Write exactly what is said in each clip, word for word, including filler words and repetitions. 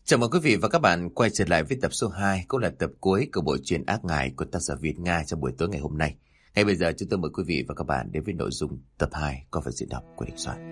Chào mừng quý vị và các bạn quay trở lại với tập số hai, cũng là tập cuối của bộ truyện Ác Ngải của tác giả Việt Nga trong buổi tối ngày hôm nay. Ngay bây giờ chúng tôi mời quý vị và các bạn đến với nội dung tập hai qua phần diễn đọc của Đình Soạn.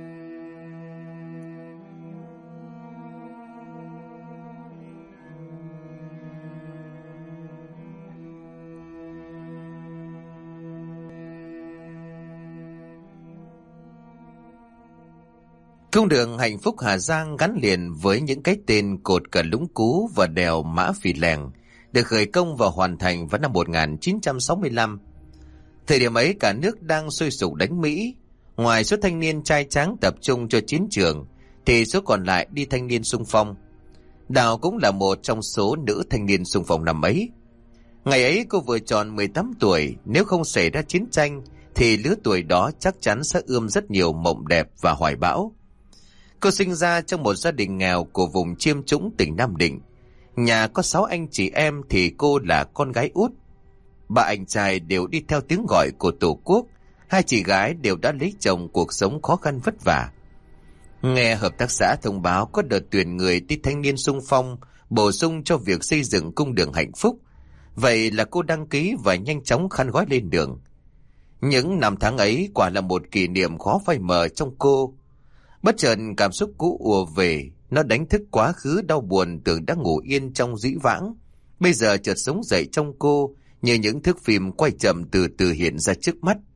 Cung đường hạnh phúc Hà Giang gắn liền với những cái tên cột cờ Lũng Cú và đèo Mã Pì Lèng, được khởi công và hoàn thành vào năm một nghìn chín trăm sáu mươi lăm. Thời điểm ấy cả nước đang sôi sục đánh Mỹ. Ngoài số thanh niên trai tráng tập trung cho chiến trường, thì số còn lại đi thanh niên xung phong. Đào cũng là một trong số nữ thanh niên xung phong năm ấy. Ngày ấy cô vừa tròn mười tám tuổi, nếu không xảy ra chiến tranh, thì lứa tuổi đó chắc chắn sẽ ươm rất nhiều mộng đẹp và hoài bão. Cô sinh ra trong một gia đình nghèo của vùng Chiêm Trũng, tỉnh Nam Định. Nhà có sáu anh chị em thì cô là con gái út. Ba anh trai đều đi theo tiếng gọi của Tổ quốc. Hai chị gái đều đã lấy chồng, cuộc sống khó khăn vất vả. Nghe hợp tác xã thông báo có đợt tuyển người đi thanh niên xung phong, bổ sung cho việc xây dựng cung đường hạnh phúc. Vậy là cô đăng ký và nhanh chóng khăn gói lên đường. Những năm tháng ấy quả là một kỷ niệm khó phai mờ trong cô. Bất chợt cảm xúc cũ ùa về, nó đánh thức quá khứ đau buồn tưởng đã ngủ yên trong dĩ vãng. Bây giờ chợt sống dậy trong cô, như những thước phim quay chậm từ từ hiện ra trước mắt.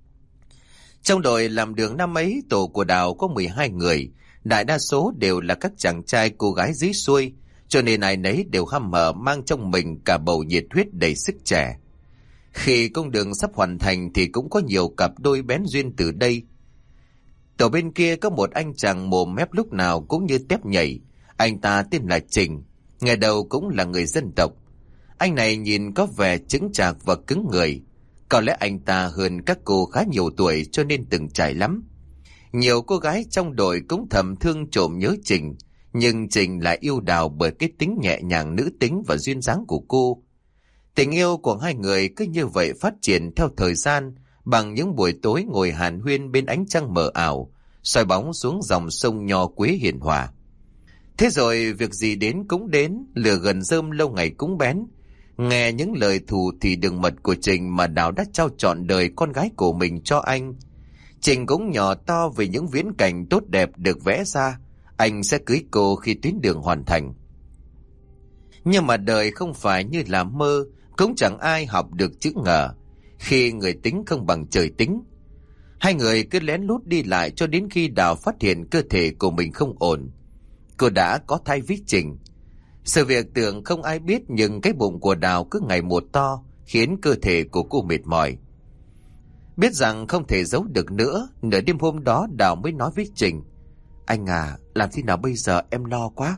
Trong đội làm đường năm ấy, tổ của Đào có mười hai người, đại đa số đều là các chàng trai cô gái dưới xuôi, cho nên ai nấy đều hăm hở mang trong mình cả bầu nhiệt huyết đầy sức trẻ. Khi công đường sắp hoàn thành thì cũng có nhiều cặp đôi bén duyên từ đây. Tổ bên kia có một anh chàng mồm mép lúc nào cũng như tép nhảy. Anh ta tên là Trình, ngày đầu cũng là người dân tộc. Anh này nhìn có vẻ chững chạc và cứng người. Có lẽ anh ta hơn các cô khá nhiều tuổi cho nên từng trải lắm. Nhiều cô gái trong đội cũng thầm thương trộm nhớ Trình, nhưng Trình lại yêu Đào bởi cái tính nhẹ nhàng nữ tính và duyên dáng của cô. Tình yêu của hai người cứ như vậy phát triển theo thời gian, bằng những buổi tối ngồi hàn huyên bên ánh trăng mờ ảo, soi bóng xuống dòng sông Nho Quế hiền hòa. Thế rồi việc gì đến cũng đến, lửa gần rơm lâu ngày cũng bén. Nghe những lời thù thì đường mật của Trình mà Đào đã trao trọn đời con gái của mình cho anh. Trình cũng nhỏ to về những viễn cảnh tốt đẹp được vẽ ra, anh sẽ cưới cô khi tuyến đường hoàn thành. Nhưng mà đời không phải như là mơ, cũng chẳng ai học được chữ ngờ. Khi người tính không bằng trời tính, hai người cứ lén lút đi lại cho đến khi Đào phát hiện cơ thể của mình không ổn. Cô đã có thai với Trình. Sự việc tưởng không ai biết, nhưng cái bụng của Đào cứ ngày một to, khiến cơ thể của cô mệt mỏi. Biết rằng không thể giấu được nữa, nửa đêm hôm đó Đào mới nói với Trình: "Anh à, làm thế nào bây giờ, em lo quá."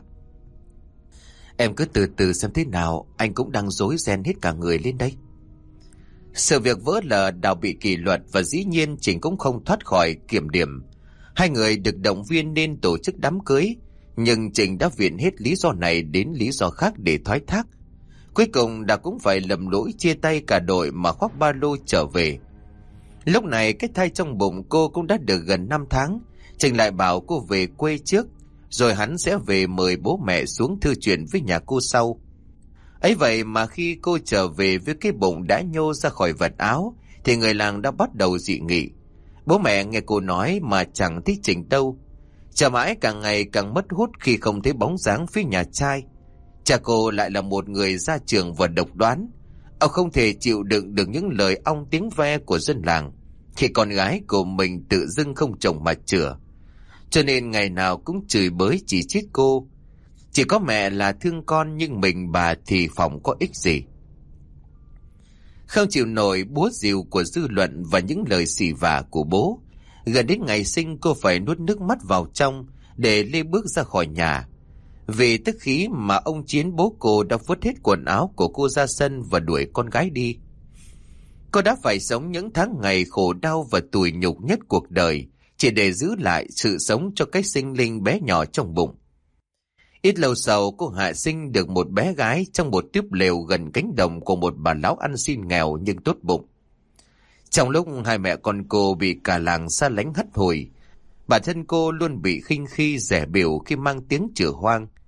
"Em cứ từ từ xem thế nào, anh cũng đang rối ren hết cả người lên đây." Sự việc vỡ lở, Đào bị kỷ luật và dĩ nhiên Trình cũng không thoát khỏi kiểm điểm. Hai người được động viên nên tổ chức đám cưới, nhưng Trình đã viện hết lý do này đến lý do khác để thoái thác. Cuối cùng Đào cũng phải lầm lỗi chia tay cả đội mà khoác ba lô trở về. Lúc này cái thai trong bụng cô cũng đã được gần năm tháng. Trình lại bảo cô về quê trước, rồi hắn sẽ về mời bố mẹ xuống thư chuyện với nhà cô sau. Ấy vậy mà khi cô trở về với cái bụng đã nhô ra khỏi vật áo, thì người làng đã bắt đầu dị nghị. Bố mẹ nghe cô nói mà chẳng thấy Trình đâu. Chờ mãi càng ngày càng mất hút khi không thấy bóng dáng phía nhà trai. Cha cô lại là một người gia trưởng và độc đoán. Ông không thể chịu đựng được những lời ong tiếng ve của dân làng khi con gái của mình tự dưng không chồng mà chửa. Cho nên ngày nào cũng chửi bới chỉ trích cô. Chỉ có mẹ là thương con, nhưng mình bà thì phỏng có ích gì. Không chịu nổi búa rìu của dư luận và những lời xỉ vả của bố, gần đến ngày sinh cô phải nuốt nước mắt vào trong để lê bước ra khỏi nhà. Vì tức khí mà ông Chiến bố cô đã vứt hết quần áo của cô ra sân và đuổi con gái đi. Cô đã phải sống những tháng ngày khổ đau và tủi nhục nhất cuộc đời, chỉ để giữ lại sự sống cho cái sinh linh bé nhỏ trong bụng. Ít lâu sau, cô hạ sinh được một bé gái trong một tiếp lều gần cánh đồng của một bà lão ăn xin nghèo nhưng tốt bụng. Trong lúc hai mẹ con cô bị cả làng xa lánh hất hủi, bản thân cô luôn bị khinh khi rẻ biểu khi mang tiếng chửa hoang.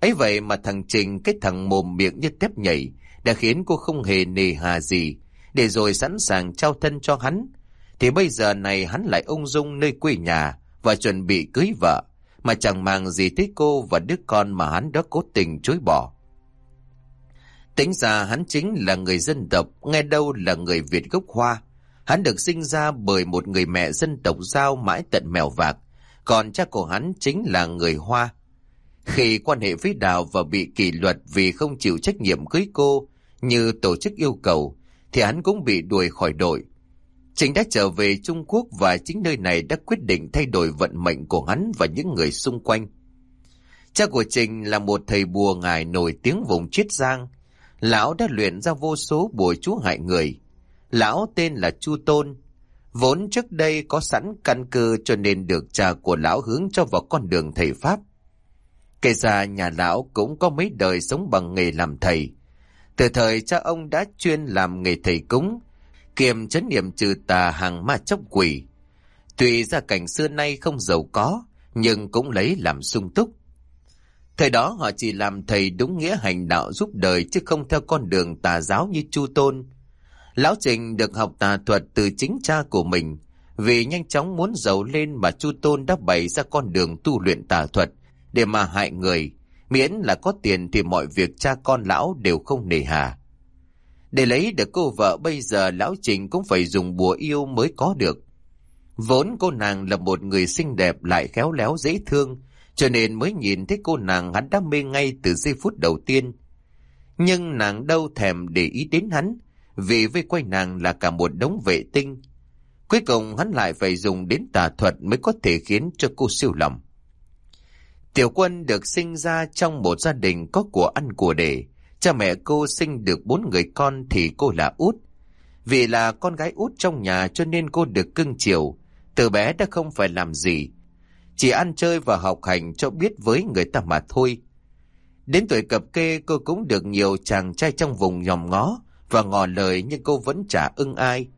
Ấy vậy mà thằng Trình, cái thằng mồm miệng như tép nhảy, đã khiến cô không hề nề hà gì, để rồi sẵn sàng trao thân cho hắn. Thì bây giờ này hắn lại ung dung nơi quê nhà và chuẩn bị cưới vợ, mà chẳng màng gì tới cô và đứa con mà hắn đã cố tình chối bỏ. Tính ra hắn chính là người dân tộc, nghe đâu là người Việt gốc Hoa. Hắn được sinh ra bởi một người mẹ dân tộc Dao mãi tận Mèo Vạc, còn cha của hắn chính là người Hoa. Khi quan hệ với Đào và bị kỷ luật vì không chịu trách nhiệm cưới cô như tổ chức yêu cầu, thì hắn cũng bị đuổi khỏi đội. Trình đã trở về Trung Quốc và chính nơi này đã quyết định thay đổi vận mệnh của hắn và những người xung quanh. Cha của Trình là một thầy bùa ngải nổi tiếng vùng Chiết Giang. Lão đã luyện ra vô số bùa chú hại người. Lão tên là Chu Tôn. Vốn trước đây có sẵn căn cơ cho nên được cha của lão hướng cho vào con đường thầy Pháp. Kể ra nhà lão cũng có mấy đời sống bằng nghề làm thầy. Từ thời cha ông đã chuyên làm nghề thầy cúng, kiềm trấn niệm trừ tà hàng ma chóc quỷ. Tuy gia cảnh xưa nay không giàu có, nhưng cũng lấy làm sung túc. Thời đó họ chỉ làm thầy đúng nghĩa hành đạo giúp đời, chứ không theo con đường tà giáo như Chu Tôn. Lão Trình được học tà thuật từ chính cha của mình. Vì nhanh chóng muốn giàu lên mà Chu Tôn đã bày ra con đường tu luyện tà thuật để mà hại người. Miễn là có tiền thì mọi việc cha con lão đều không nề hà. Để lấy được cô vợ bây giờ lão Trình cũng phải dùng bùa yêu mới có được. Vốn cô nàng là một người xinh đẹp lại khéo léo dễ thương, cho nên mới nhìn thấy cô nàng hắn đã mê ngay từ giây phút đầu tiên. Nhưng nàng đâu thèm để ý đến hắn, vì vây quanh nàng là cả một đống vệ tinh. Cuối cùng hắn lại phải dùng đến tà thuật mới có thể khiến cho cô siêu lòng. Tiểu Quân được sinh ra trong một gia đình có của ăn của để. Cha mẹ cô sinh được bốn người con thì cô là út. Vì là con gái út trong nhà cho nên cô được cưng chiều. Từ bé đã không phải làm gì, chỉ ăn chơi và học hành cho biết với người ta mà thôi. Đến tuổi cập kê cô cũng được nhiều chàng trai trong vùng nhòm ngó và ngỏ lời, nhưng cô vẫn chả ưng ai.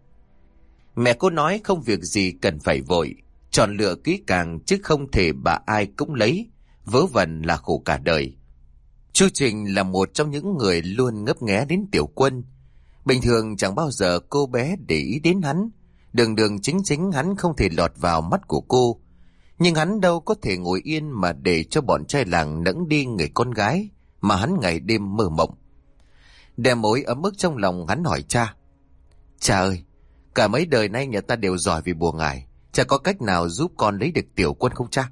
Mẹ cô nói không việc gì cần phải vội, chọn lựa kỹ càng chứ không thể bà ai cũng lấy, vớ vẩn là khổ cả đời. Chú Trình là một trong những người luôn ngấp nghé đến Tiểu Quân. Bình thường chẳng bao giờ cô bé để ý đến hắn. Đường đường chính chính hắn không thể lọt vào mắt của cô. Nhưng hắn đâu có thể ngồi yên mà để cho bọn trai làng nẫng đi người con gái mà hắn ngày đêm mơ mộng. Đem mối ấm ức trong lòng, hắn hỏi cha. Cha ơi, cả mấy đời nay nhà ta đều giỏi vì bùa ngải. Cha có cách nào giúp con lấy được Tiểu Quân không cha?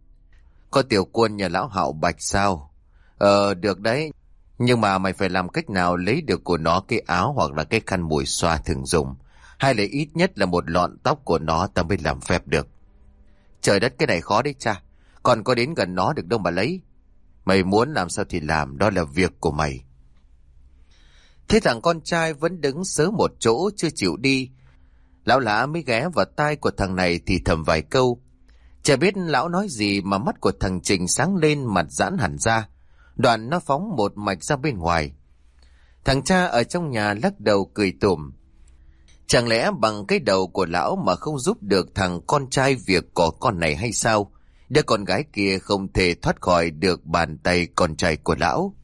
Có Tiểu Quân nhà lão Hạo Bạch sao? Ờ, được đấy. Nhưng mà mày phải làm cách nào lấy được của nó cái áo hoặc là cái khăn mùi xoa thường dùng. Hay là ít nhất là một lọn tóc của nó ta mới làm phép được. Trời đất, cái này khó đấy cha. Còn có đến gần nó được đâu mà lấy. Mày muốn làm sao thì làm, đó là việc của mày. Thế thằng con trai vẫn đứng sớ một chỗ chưa chịu đi. Lão Lã mới ghé vào tai của thằng này thì thầm vài câu. Chả biết lão nói gì mà mắt của thằng Trình sáng lên, mặt giãn hẳn ra. Đoạn nó phóng một mạch ra bên ngoài. Thằng cha ở trong nhà lắc đầu cười tủm. Chẳng lẽ bằng cái đầu của lão mà không giúp được thằng con trai việc có con này hay sao? Đứa con gái kia không thể thoát khỏi được bàn tay con trai của lão.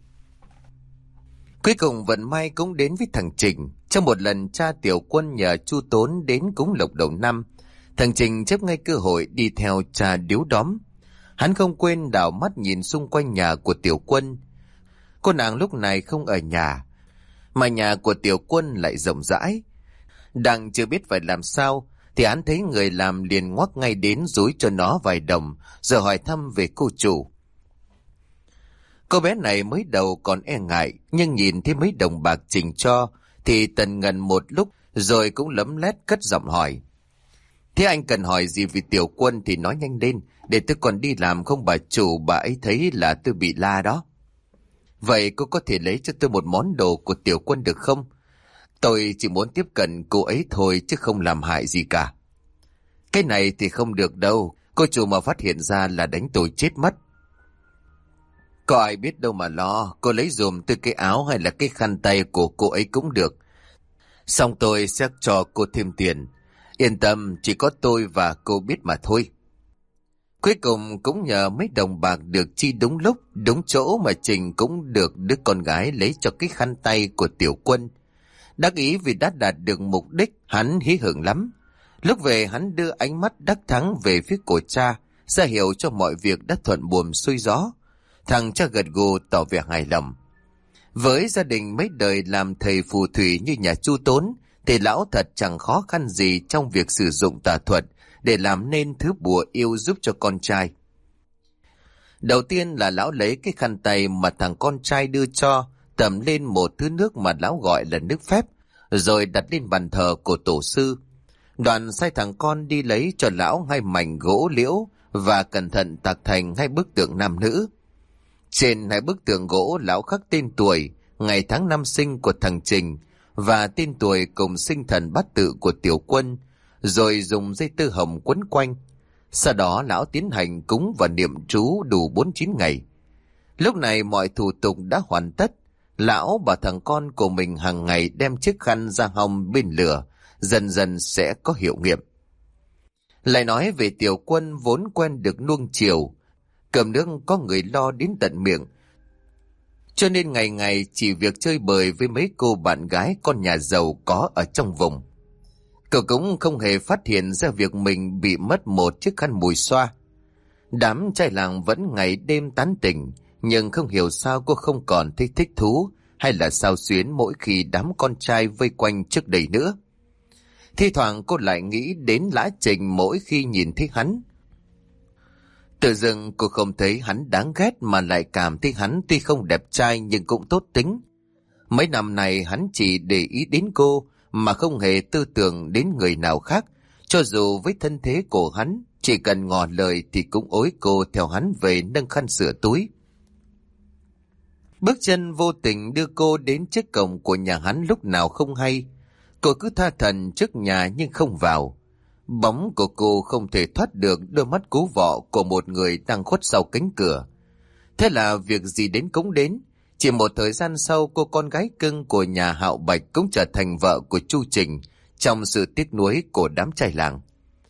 Cuối cùng vận may cũng đến với thằng Trình. Trong một lần cha Tiểu Quân nhờ Chu Tốn đến cúng lộc đầu năm, thằng Trình chấp ngay cơ hội đi theo cha điếu đóm. Hắn không quên đảo mắt nhìn xung quanh nhà của Tiểu Quân. Cô nàng lúc này không ở nhà, mà nhà của Tiểu Quân lại rộng rãi. Đang chưa biết phải làm sao thì hắn thấy người làm liền ngoắc ngay đến dúi cho nó vài đồng, rồi hỏi thăm về cô chủ. Cô bé này mới đầu còn e ngại, nhưng nhìn thấy mấy đồng bạc Trình cho thì tần ngần một lúc, rồi cũng lấm lét cất giọng hỏi. Thế anh cần hỏi gì vì Tiểu Quân thì nói nhanh lên, để tôi còn đi làm không bà chủ bà ấy thấy là tôi bị la đó. Vậy cô có thể lấy cho tôi một món đồ của Tiểu Quân được không? Tôi chỉ muốn tiếp cận cô ấy thôi chứ không làm hại gì cả. Cái này thì không được đâu, cô chủ mà phát hiện ra là đánh tôi chết mất. Có ai biết đâu mà lo, cô lấy dùm tôi cái áo hay là cái khăn tay của cô ấy cũng được. Xong tôi sẽ cho cô thêm tiền. Yên tâm, chỉ có tôi và cô biết mà thôi. Cuối cùng cũng nhờ mấy đồng bạc được chi đúng lúc, đúng chỗ mà Trình cũng được đứa con gái lấy cho cái khăn tay của Tiểu Quân. Đắc ý vì đã đạt được mục đích, hắn hí hưởng lắm. Lúc về hắn đưa ánh mắt đắc thắng về phía của cha, ra hiệu cho mọi việc đã thuận buồm xuôi gió. Thằng cha gật gù tỏ vẻ hài lòng. Với gia đình mấy đời làm thầy phù thủy như nhà Chu Tốn, thì lão thật chẳng khó khăn gì trong việc sử dụng tà thuật để làm nên thứ bùa yêu giúp cho con trai. Đầu tiên là lão lấy cái khăn tay mà thằng con trai đưa cho, tẩm lên một thứ nước mà lão gọi là nước phép, rồi đặt lên bàn thờ của tổ sư. Đoạn sai thằng con đi lấy cho lão hai mảnh gỗ liễu và cẩn thận tạc thành hai bức tượng nam nữ. Trên hai bức tượng gỗ lão khắc tên tuổi, ngày tháng năm sinh của thằng Trình và tên tuổi cùng sinh thần bát tự của Tiểu Quân, rồi dùng dây tơ hồng quấn quanh. Sau đó lão tiến hành cúng và niệm chú đủ bốn mươi chín ngày. Lúc này mọi thủ tục đã hoàn tất. Lão bảo thằng con của mình hàng ngày đem chiếc khăn ra hong bên lửa, dần dần sẽ có hiệu nghiệm. Lại nói về Tiểu Quân vốn quen được nuông chiều, cơm nước có người lo đến tận miệng, cho nên ngày ngày chỉ việc chơi bời với mấy cô bạn gái con nhà giàu có ở trong vùng. Cậu cũng không hề phát hiện ra việc mình bị mất một chiếc khăn mùi xoa. Đám trai làng vẫn ngày đêm tán tỉnh, nhưng không hiểu sao cô không còn thấy thích thú hay là sao xuyến mỗi khi đám con trai vây quanh trước đây nữa. Thi thoảng cô lại nghĩ đến Lã Trình mỗi khi nhìn thấy hắn. Tự dưng cô không thấy hắn đáng ghét mà lại cảm thấy hắn tuy không đẹp trai nhưng cũng tốt tính. Mấy năm này hắn chỉ để ý đến cô mà không hề tư tưởng đến người nào khác, cho dù với thân thế của hắn, chỉ cần ngỏ lời thì cũng ối cô theo hắn về nâng khăn sửa túi. Bước chân vô tình đưa cô đến trước cổng của nhà hắn lúc nào không hay. Cô cứ tha thần trước nhà nhưng không vào. Bóng của cô không thể thoát được đôi mắt cú vọ của một người đang khuất sau cánh cửa. Thế là việc gì đến cũng đến. Chỉ một thời gian sau, cô con gái cưng của nhà Hạo Bạch cũng trở thành vợ của Chu Trình trong sự tiếc nuối của đám trai làng.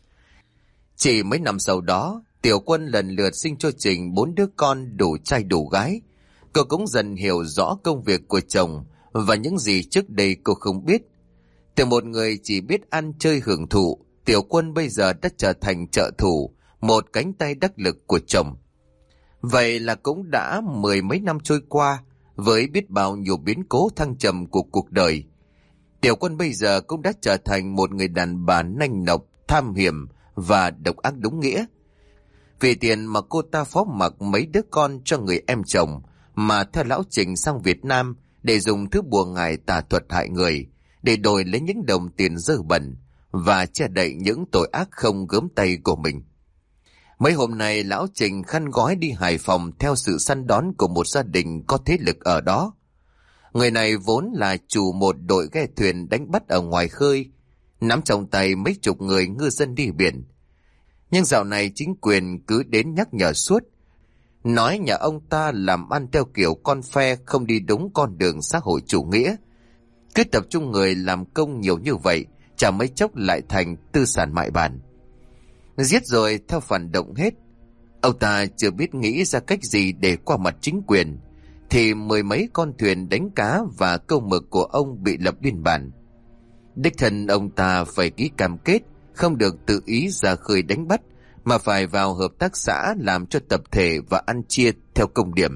Chỉ mấy năm sau đó, Tiểu Quân lần lượt sinh cho Trình bốn đứa con đủ trai đủ gái. Cô cũng dần hiểu rõ công việc của chồng và những gì trước đây cô không biết. Từ một người chỉ biết ăn chơi hưởng thụ, Tiểu Quân bây giờ đã trở thành trợ thủ, một cánh tay đắc lực của chồng. Vậy là cũng đã mười mấy năm trôi qua, với biết bao nhiêu biến cố thăng trầm của cuộc đời. Tiểu Quân bây giờ cũng đã trở thành một người đàn bà nanh nọc, tham hiểm và độc ác đúng nghĩa. Vì tiền mà cô ta phó mặc mấy đứa con cho người em chồng, mà theo lão Trình sang Việt Nam để dùng thứ bùa ngải tà thuật hại người, để đổi lấy những đồng tiền dơ bẩn và che đậy những tội ác không gớm tay của mình. Mấy hôm nay lão Trình khăn gói đi Hải Phòng theo sự săn đón của một gia đình có thế lực ở đó. Người này vốn là chủ một đội ghe thuyền đánh bắt ở ngoài khơi, nắm trong tay mấy chục người ngư dân đi biển. Nhưng dạo này chính quyền cứ đến nhắc nhở suốt, nói nhà ông ta làm ăn theo kiểu con phe, không đi đúng con đường xã hội chủ nghĩa. Cứ tập trung người làm công nhiều như vậy, chả mấy chốc lại thành tư sản mại bản. Giết rồi theo phản động hết. Ông ta chưa biết nghĩ ra cách gì để qua mặt chính quyền, thì mười mấy con thuyền đánh cá và câu mực của ông bị lập biên bản. Đích thân ông ta phải ký cam kết không được tự ý ra khơi đánh bắt, mà phải vào hợp tác xã làm cho tập thể và ăn chia theo công điểm.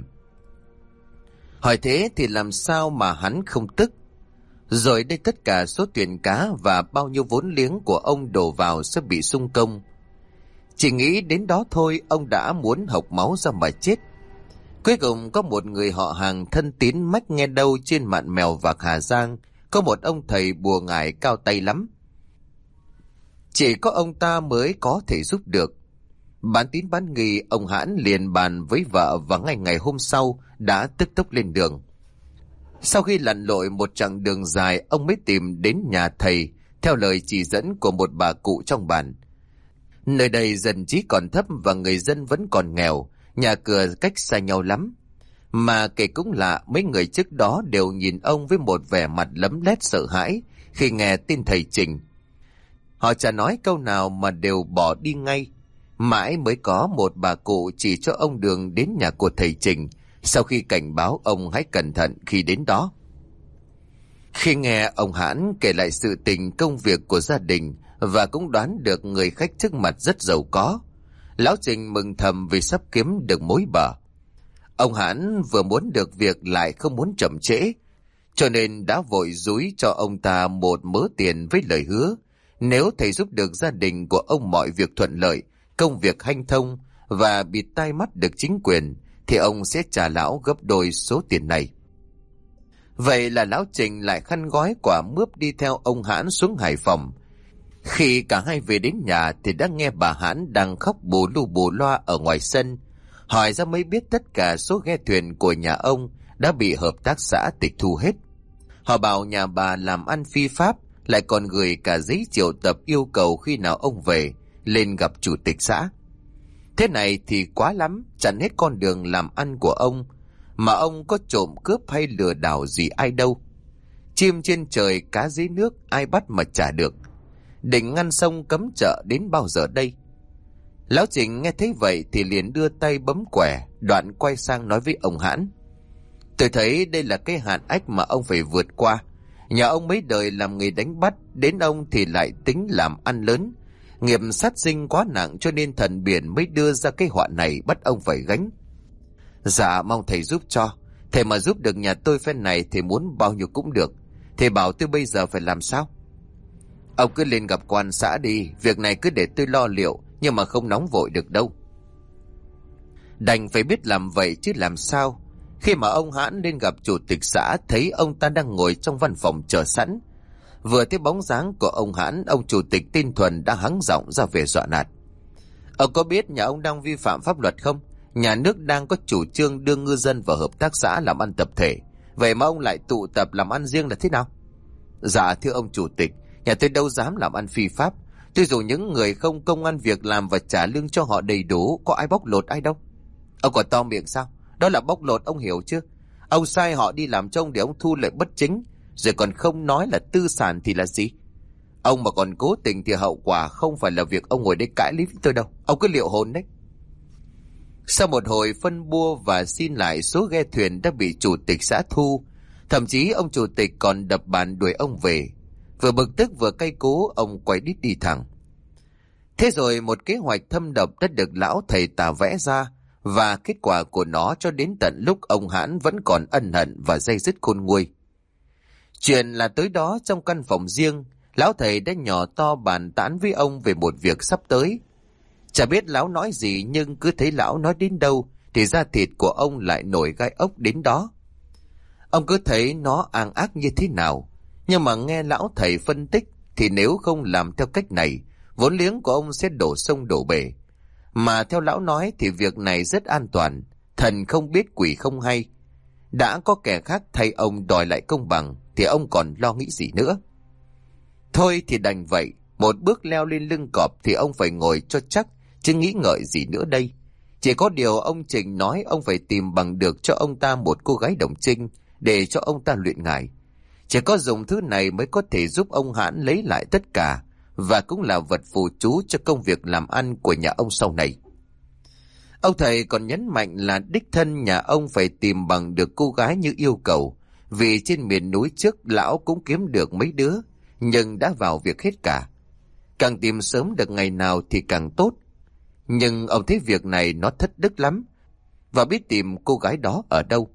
Hỏi thế thì làm sao mà hắn không tức? Rồi đây tất cả số tiền cá và bao nhiêu vốn liếng của ông đổ vào sẽ bị sung công. Chỉ nghĩ đến đó thôi, ông đã muốn hộc máu ra mà chết. Cuối cùng có một người họ hàng thân tín mách nghe đâu trên mạn Mèo Vạc Hà Giang có một ông thầy bùa ngải cao tay lắm. Chỉ có ông ta mới có thể giúp được. Bán tín bán nghi, ông Hãn liền bàn với vợ và ngay ngày hôm sau đã tức tốc lên đường. Sau khi lặn lội một chặng đường dài, ông mới tìm đến nhà thầy theo lời chỉ dẫn của một bà cụ trong bản. Nơi đây dân trí còn thấp và người dân vẫn còn nghèo, nhà cửa cách xa nhau lắm. Mà kể cũng lạ, mấy người trước đó đều nhìn ông với một vẻ mặt lấm lét sợ hãi khi nghe tin thầy Trình. Họ chả nói câu nào mà đều bỏ đi ngay. Mãi mới có một bà cụ chỉ cho ông đường đến nhà của thầy Trình, sau khi cảnh báo ông hãy cẩn thận khi đến đó. Khi nghe ông Hãn kể lại sự tình công việc của gia đình và cũng đoán được người khách trước mặt rất giàu có, lão Trình mừng thầm vì sắp kiếm được mối bờ. Ông Hãn vừa muốn được việc lại không muốn chậm trễ, cho nên đã vội dúi cho ông ta một mớ tiền với lời hứa nếu thầy giúp được gia đình của ông mọi việc thuận lợi, công việc hanh thông và bịt tai mắt được chính quyền, thì ông sẽ trả lão gấp đôi số tiền này. Vậy là lão Trình lại khăn gói quả mướp đi theo ông Hãn xuống Hải Phòng. Khi cả hai về đến nhà thì đã nghe bà Hãn đang khóc bù lu bù loa ở ngoài sân. Hỏi ra mới biết tất cả số ghe thuyền của nhà ông đã bị hợp tác xã tịch thu hết. Họ bảo nhà bà làm ăn phi pháp, lại còn gửi cả giấy triệu tập yêu cầu khi nào ông về lên gặp chủ tịch xã. Thế này thì quá lắm, chặn hết con đường làm ăn của ông, mà ông có trộm cướp hay lừa đảo gì ai đâu. Chim trên trời cá dưới nước, ai bắt mà trả được. Định ngăn sông cấm chợ đến bao giờ đây? Lão Trình nghe thấy vậy thì liền đưa tay bấm quẻ, đoạn quay sang nói với ông Hãn: tôi thấy đây là cái hạn ách mà ông phải vượt qua. Nhà ông mấy đời làm nghề đánh bắt, đến ông thì lại tính làm ăn lớn. Nghiệp sát sinh quá nặng cho nên thần biển mới đưa ra cái họa này bắt ông phải gánh. Dạ mong thầy giúp cho. Thầy mà giúp được nhà tôi phen này thì muốn bao nhiêu cũng được. Thầy bảo tôi bây giờ phải làm sao? Ông cứ lên gặp quan xã đi, việc này cứ để tôi lo liệu, nhưng mà không nóng vội được đâu. Đành phải biết làm vậy chứ làm sao. Khi mà ông Hãn lên gặp chủ tịch xã, thấy ông ta đang ngồi trong văn phòng chờ sẵn. Vừa thấy bóng dáng của ông Hãn, ông chủ tịch tên Thuần đã hắng giọng ra vẻ dọa nạt: ông có biết nhà ông đang vi phạm pháp luật không? Nhà nước đang có chủ trương đưa ngư dân vào hợp tác xã làm ăn tập thể, vậy mà ông lại tụ tập làm ăn riêng là thế nào? Dạ thưa ông chủ tịch, nhà tôi đâu dám làm ăn phi pháp. Tôi dù những người không công ăn việc làm và trả lương cho họ đầy đủ, có ai bóc lột ai đâu. Ông còn to miệng sao? Đó là bóc lột, ông hiểu chưa? Ông sai họ đi làm trông để ông thu lợi bất chính, rồi còn không nói là tư sản thì là gì. Ông mà còn cố tình thì hậu quả không phải là việc ông ngồi đây cãi lý với tôi đâu. Ông cứ liệu hồn đấy. Sau một hồi phân bua và xin lại số ghe thuyền đã bị chủ tịch xã thu, thậm chí ông chủ tịch còn đập bàn đuổi ông về. Vừa bực tức vừa cay cú, ông quay đít đi thẳng. Thế rồi một kế hoạch thâm độc đã được lão thầy tà vẽ ra, và kết quả của nó cho đến tận lúc ông Hãn vẫn còn ân hận và day dứt khôn nguôi. Chuyện là tới đó trong căn phòng riêng, lão thầy đã nhỏ to bàn tán với ông về một việc sắp tới. Chả biết lão nói gì, nhưng cứ thấy lão nói đến đâu thì da thịt của ông lại nổi gai ốc đến đó. Ông cứ thấy nó ang ác như thế nào, nhưng mà nghe lão thầy phân tích thì nếu không làm theo cách này, vốn liếng của ông sẽ đổ sông đổ bể. Mà theo lão nói thì việc này rất an toàn, thần không biết quỷ không hay. Đã có kẻ khác thay ông đòi lại công bằng thì ông còn lo nghĩ gì nữa. Thôi thì đành vậy, một bước leo lên lưng cọp thì ông phải ngồi cho chắc, chứ nghĩ ngợi gì nữa đây. Chỉ có điều ông Trình nói ông phải tìm bằng được cho ông ta một cô gái đồng trinh để cho ông ta luyện ngải. Chỉ có dùng thứ này mới có thể giúp ông Hãn lấy lại tất cả, và cũng là vật phù chú cho công việc làm ăn của nhà ông sau này. Ông thầy còn nhấn mạnh là đích thân nhà ông phải tìm bằng được cô gái như yêu cầu, vì trên miền núi trước lão cũng kiếm được mấy đứa, nhưng đã vào việc hết cả. Càng tìm sớm được ngày nào thì càng tốt. Nhưng ông thấy việc này nó thất đức lắm, và biết tìm cô gái đó ở đâu.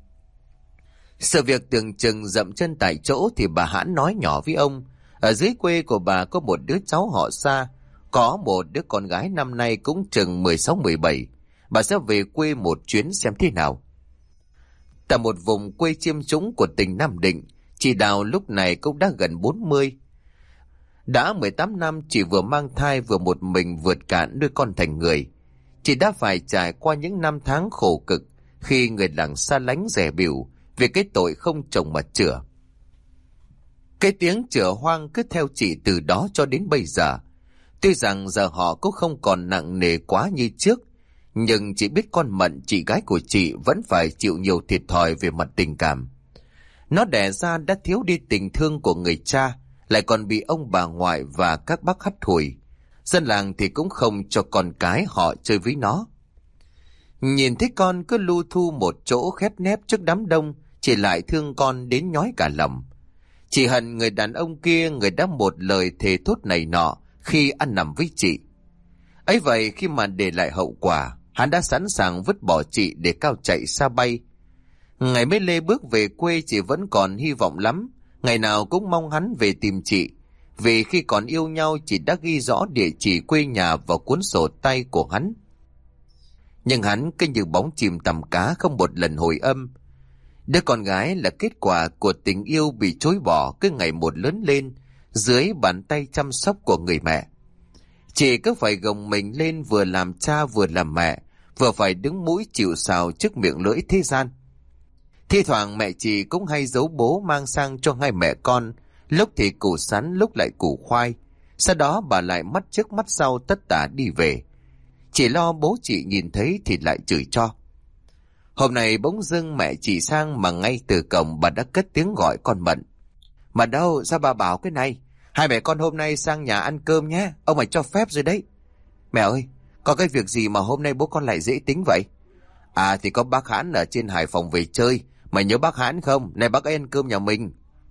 Sự việc tưởng chừng dậm chân tại chỗ thì bà Hãn nói nhỏ với ông, ở dưới quê của bà có một đứa cháu họ Sa, có một đứa con gái năm nay cũng chừng mười sáu mười bảy. Bà sẽ về quê một chuyến xem thế nào. Tại một vùng quê chiêm trũng của tỉnh Nam Định, chị Đào lúc này cũng đã gần bốn mươi. Đã mười tám năm chị vừa mang thai vừa một mình vượt cạn nuôi con thành người. Chị đã phải trải qua những năm tháng khổ cực khi người làng xa lánh dè bỉu vì cái tội không chồng mà chữa. Cái tiếng chữa hoang cứ theo chị từ đó cho đến bây giờ. Tuy rằng giờ họ cũng không còn nặng nề quá như trước, nhưng chị biết con Mận, chị gái của chị, vẫn phải chịu nhiều thiệt thòi về mặt tình cảm. Nó đẻ ra đã thiếu đi tình thương của người cha, lại còn bị ông bà ngoại và các bác hắt hủi. Dân làng thì cũng không cho con cái họ chơi với nó. Nhìn thấy con cứ lu thu một chỗ khép nép trước đám đông, chị lại thương con đến nhói cả lòng. Chị hận người đàn ông kia, người đã một lời thề thốt này nọ khi ăn nằm với chị. Ấy vậy khi mà để lại hậu quả, hắn đã sẵn sàng vứt bỏ chị để cao chạy xa bay. Ngày mấy Lê bước về quê, chị vẫn còn hy vọng lắm, ngày nào cũng mong hắn về tìm chị. Vì khi còn yêu nhau, chị đã ghi rõ địa chỉ quê nhà vào cuốn sổ tay của hắn. Nhưng hắn cứ như bóng chìm tầm cá, không một lần hồi âm. Đứa con gái là kết quả của tình yêu bị chối bỏ cứ ngày một lớn lên dưới bàn tay chăm sóc của người mẹ. Chị cứ phải gồng mình lên, vừa làm cha vừa làm mẹ, vừa phải đứng mũi chịu sào trước miệng lưỡi thế gian. Thi thoảng mẹ chị cũng hay giấu bố mang sang cho hai mẹ con, lúc thì củ sắn lúc lại củ khoai. Sau đó bà lại mắt trước mắt sau tất tả đi về. Chỉ lo bố chị nhìn thấy thì lại chửi cho. Hôm nay bỗng dưng mẹ chị sang mà ngay từ cổng bà đã cất tiếng gọi con Mận. Mà đâu, sao bà bảo cái này? Hai mẹ con hôm nay sang nhà ăn cơm nhé, ông mày cho phép rồi đấy. Mẹ ơi, có cái việc gì mà hôm nay bố con lại dễ tính vậy? À thì có bác Hãn ở trên Hải Phòng về chơi. Mày nhớ bác Hãn không? Này bác ấy ăn cơm nhà mình.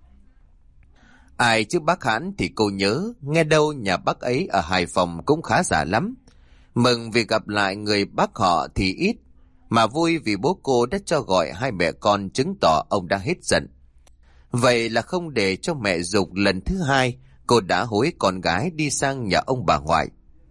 Ai chứ bác Hãn thì cô nhớ, nghe đâu nhà bác ấy ở Hải Phòng cũng khá giả lắm. Mừng vì gặp lại người bác họ thì ít, mà vui vì bố cô đã cho gọi hai mẹ con, chứng tỏ ông đã hết giận. Vậy là không để cho mẹ giục lần thứ hai, cô đã hối con gái đi sang nhà ông bà ngoại.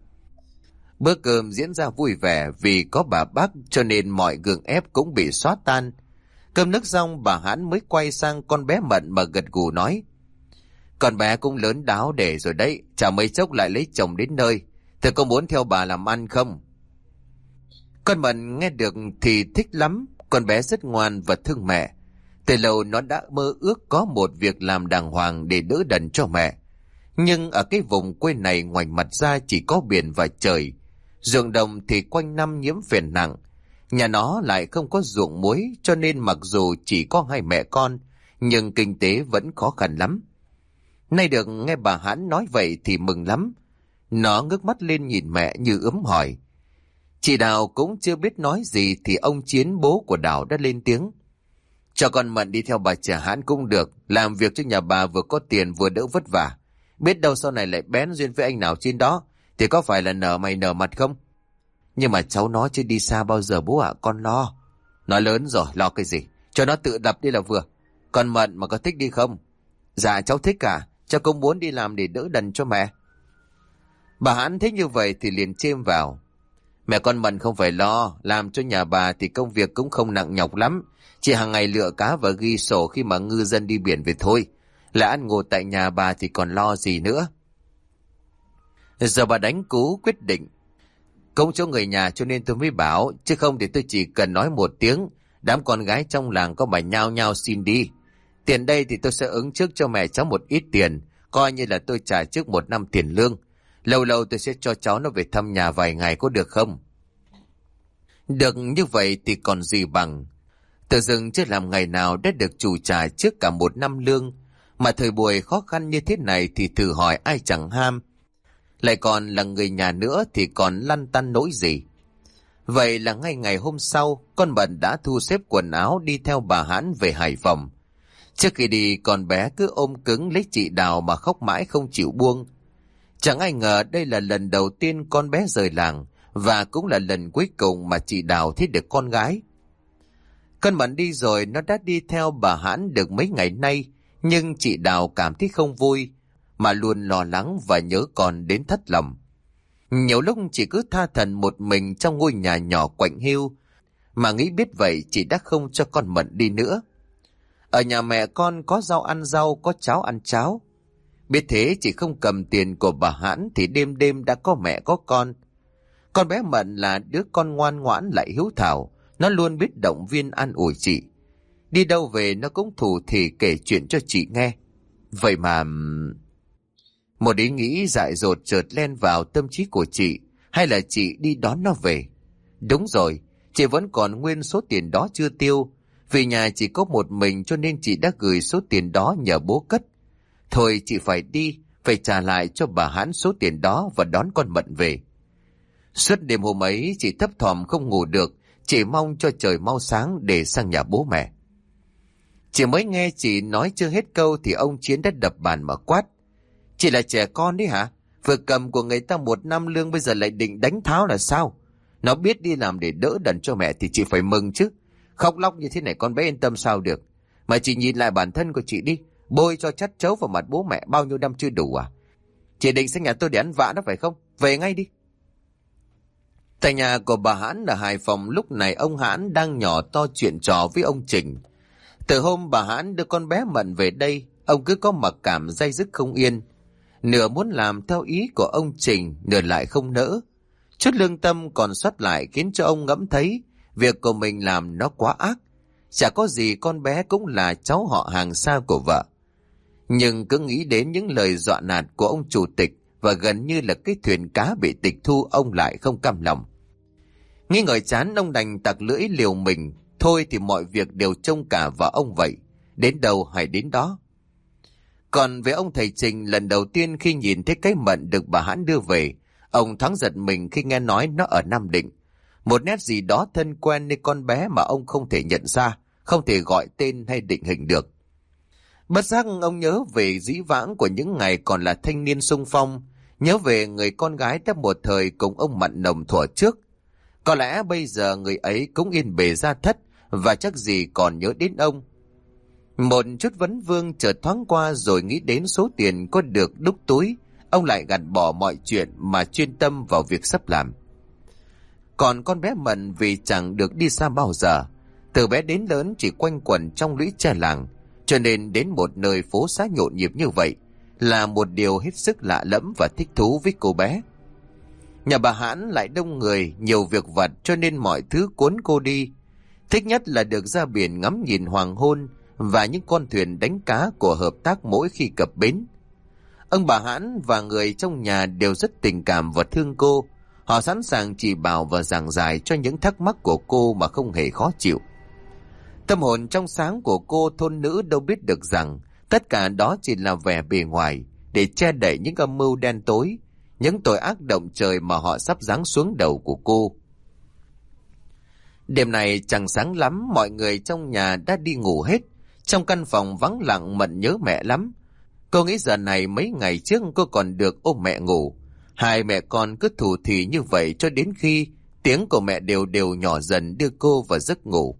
Bữa cơm diễn ra vui vẻ, vì có bà bác cho nên mọi gượng ép cũng bị xóa tan. Cơm nước xong, bà Hãn mới quay sang con bé Mận mà gật gù nói: Con bé cũng lớn đáo để rồi đấy, chả mấy chốc lại lấy chồng đến nơi. Thế có muốn theo bà làm ăn không? Con Mận nghe được thì thích lắm. Con bé rất ngoan và thương mẹ. Từ lâu nó đã mơ ước có một việc làm đàng hoàng để đỡ đần cho mẹ. Nhưng ở cái vùng quê này ngoảnh mặt ra chỉ có biển và trời. Ruộng đồng thì quanh năm nhiễm phèn nặng. Nhà nó lại không có ruộng muối, cho nên mặc dù chỉ có hai mẹ con, nhưng kinh tế vẫn khó khăn lắm. Nay được nghe bà Hãn nói vậy thì mừng lắm. Nó ngước mắt lên nhìn mẹ như ướm hỏi. Chị Đào cũng chưa biết nói gì thì ông Chiến, bố của Đào, đã lên tiếng: Cho con Mận đi theo bà Trà Hãn cũng được, làm việc cho nhà bà vừa có tiền vừa đỡ vất vả. Biết đâu sau này lại bén duyên với anh nào trên đó, thì có phải là nở mày nở mặt không? Nhưng mà cháu nó chưa đi xa bao giờ bố ạ, con lo. Nó lớn rồi, lo cái gì? Cho nó tự lập đi là vừa. Còn Mận mà có thích đi không? Dạ cháu thích cả, cháu cũng muốn đi làm để đỡ đần cho mẹ. Bà Hãn thấy như vậy thì liền chêm vào: Mẹ con Mận không phải lo, làm cho nhà bà thì công việc cũng không nặng nhọc lắm. Chỉ hàng ngày lựa cá và ghi sổ khi mà ngư dân đi biển về thôi. Là ăn ngủ tại nhà bà thì còn lo gì nữa. Giờ bà đánh cú quyết định. Công chỗ người nhà cho nên tôi mới bảo, chứ không thì tôi chỉ cần nói một tiếng, đám con gái trong làng có mà nhao nhao xin đi. Tiền đây thì tôi sẽ ứng trước cho mẹ cháu một ít tiền, coi như là tôi trả trước một năm tiền lương. Lâu lâu tôi sẽ cho cháu nó về thăm nhà vài ngày, có được không? Được như vậy thì còn gì bằng. Tự dưng chưa làm ngày nào đã được chủ trả trước cả một năm lương. Mà thời buổi khó khăn như thế này thì thử hỏi ai chẳng ham. Lại còn là người nhà nữa thì còn lăn tăn nỗi gì. Vậy là ngay ngày hôm sau, con Mận đã thu xếp quần áo đi theo bà Hãn về Hải Phòng. Trước khi đi, con bé cứ ôm cứng lấy chị Đào mà khóc mãi không chịu buông. Chẳng ai ngờ đây là lần đầu tiên con bé rời làng, và cũng là lần cuối cùng mà chị Đào thấy được con gái. Con Mận đi rồi, nó đã đi theo bà Hãn được mấy ngày nay, nhưng chị Đào cảm thấy không vui, mà luôn lo lắng và nhớ con đến thất lòng. Nhiều lúc chị cứ tha thẩn một mình trong ngôi nhà nhỏ quạnh hiu, mà nghĩ biết vậy chị đã không cho con Mận đi nữa. Ở nhà mẹ con có rau ăn rau, có cháo ăn cháo. Biết thế chị không cầm tiền của bà Hãn thì đêm đêm đã có mẹ có con. Con bé Mận là đứa con ngoan ngoãn lại hiếu thảo, nó luôn biết động viên an ủi chị. Đi đâu về nó cũng thủ thỉ kể chuyện cho chị nghe. Vậy mà... Một ý nghĩ dại dột chợt len vào tâm trí của chị, hay là chị đi đón nó về? Đúng rồi, chị vẫn còn nguyên số tiền đó chưa tiêu. Vì nhà chỉ có một mình cho nên chị đã gửi số tiền đó nhờ bố cất. Thôi chị phải đi, phải trả lại cho bà Hãn số tiền đó và đón con Mận về. Suốt đêm hôm ấy chị thấp thỏm không ngủ được, chỉ mong cho trời mau sáng để sang nhà bố mẹ. Chỉ mới nghe chị nói chưa hết câu thì ông Chiến đã đập bàn mà quát: "Chị là trẻ con đấy hả? Vừa cầm của người ta một năm lương bây giờ lại định đánh tháo là sao? Nó biết đi làm để đỡ đần cho mẹ thì chị phải mừng chứ. Khóc lóc như thế này con bé yên tâm sao được. Mà chị nhìn lại bản thân của chị đi, bôi cho chát chấu vào mặt bố mẹ bao nhiêu năm chưa đủ à? Chị định sang nhà tôi để ăn vạ đó phải không? Về ngay đi." Tại nhà của bà Hãn ở Hải Phòng lúc này ông Hãn đang nhỏ to chuyện trò với ông Trình. Từ hôm bà Hãn đưa con bé Mận về đây, ông cứ có mặc cảm day dứt không yên. Nửa muốn làm theo ý của ông Trình, nửa lại không nỡ. Chút lương tâm còn sót lại khiến cho ông ngẫm thấy việc của mình làm nó quá ác. Chả có gì con bé cũng là cháu họ hàng xa của vợ. Nhưng cứ nghĩ đến những lời dọa nạt của ông chủ tịch và gần như là cái thuyền cá bị tịch thu, ông lại không cam lòng. Nghi ngờ chán, ông đành tặc lưỡi liều mình. Thôi thì mọi việc đều trông cả vào ông vậy, đến đâu hay đến đó. Còn với ông thầy Trình, lần đầu tiên khi nhìn thấy cái Mận được bà Hãn đưa về, ông thoáng giật mình khi nghe nói nó ở Nam Định. Một nét gì đó thân quen nơi con bé mà ông không thể nhận ra, không thể gọi tên hay định hình được. Bất giác ông nhớ về dĩ vãng của những ngày còn là thanh niên xung phong, nhớ về người con gái đã một thời cùng ông Mận nồng thuở trước. Có lẽ bây giờ người ấy cũng yên bề gia thất và chắc gì còn nhớ đến ông. Một chút vấn vương chợt thoáng qua rồi nghĩ đến số tiền có được đúc túi, ông lại gạt bỏ mọi chuyện mà chuyên tâm vào việc sắp làm. Còn con bé Mận vì chẳng được đi xa bao giờ, từ bé đến lớn chỉ quanh quẩn trong lũy tre làng, cho nên đến một nơi phố xá nhộn nhịp như vậy là một điều hết sức lạ lẫm và thích thú với cô bé. Nhà bà Hãn lại đông người, nhiều việc vặt cho nên mọi thứ cuốn cô đi. Thích nhất là được ra biển ngắm nhìn hoàng hôn và những con thuyền đánh cá của hợp tác mỗi khi cập bến. Ông bà Hãn và người trong nhà đều rất tình cảm và thương cô. Họ sẵn sàng chỉ bảo và giảng giải cho những thắc mắc của cô mà không hề khó chịu. Tâm hồn trong sáng của cô thôn nữ đâu biết được rằng tất cả đó chỉ là vẻ bề ngoài để che đậy những âm mưu đen tối, những tội ác động trời mà họ sắp giáng xuống đầu của cô. Đêm này chẳng sáng lắm, mọi người trong nhà đã đi ngủ hết. Trong căn phòng vắng lặng, Mận nhớ mẹ lắm. Cô nghĩ giờ này mấy ngày trước cô còn được ôm mẹ ngủ. Hai mẹ con cứ thủ thỉ như vậy cho đến khi tiếng của mẹ đều đều nhỏ dần đưa cô vào giấc ngủ.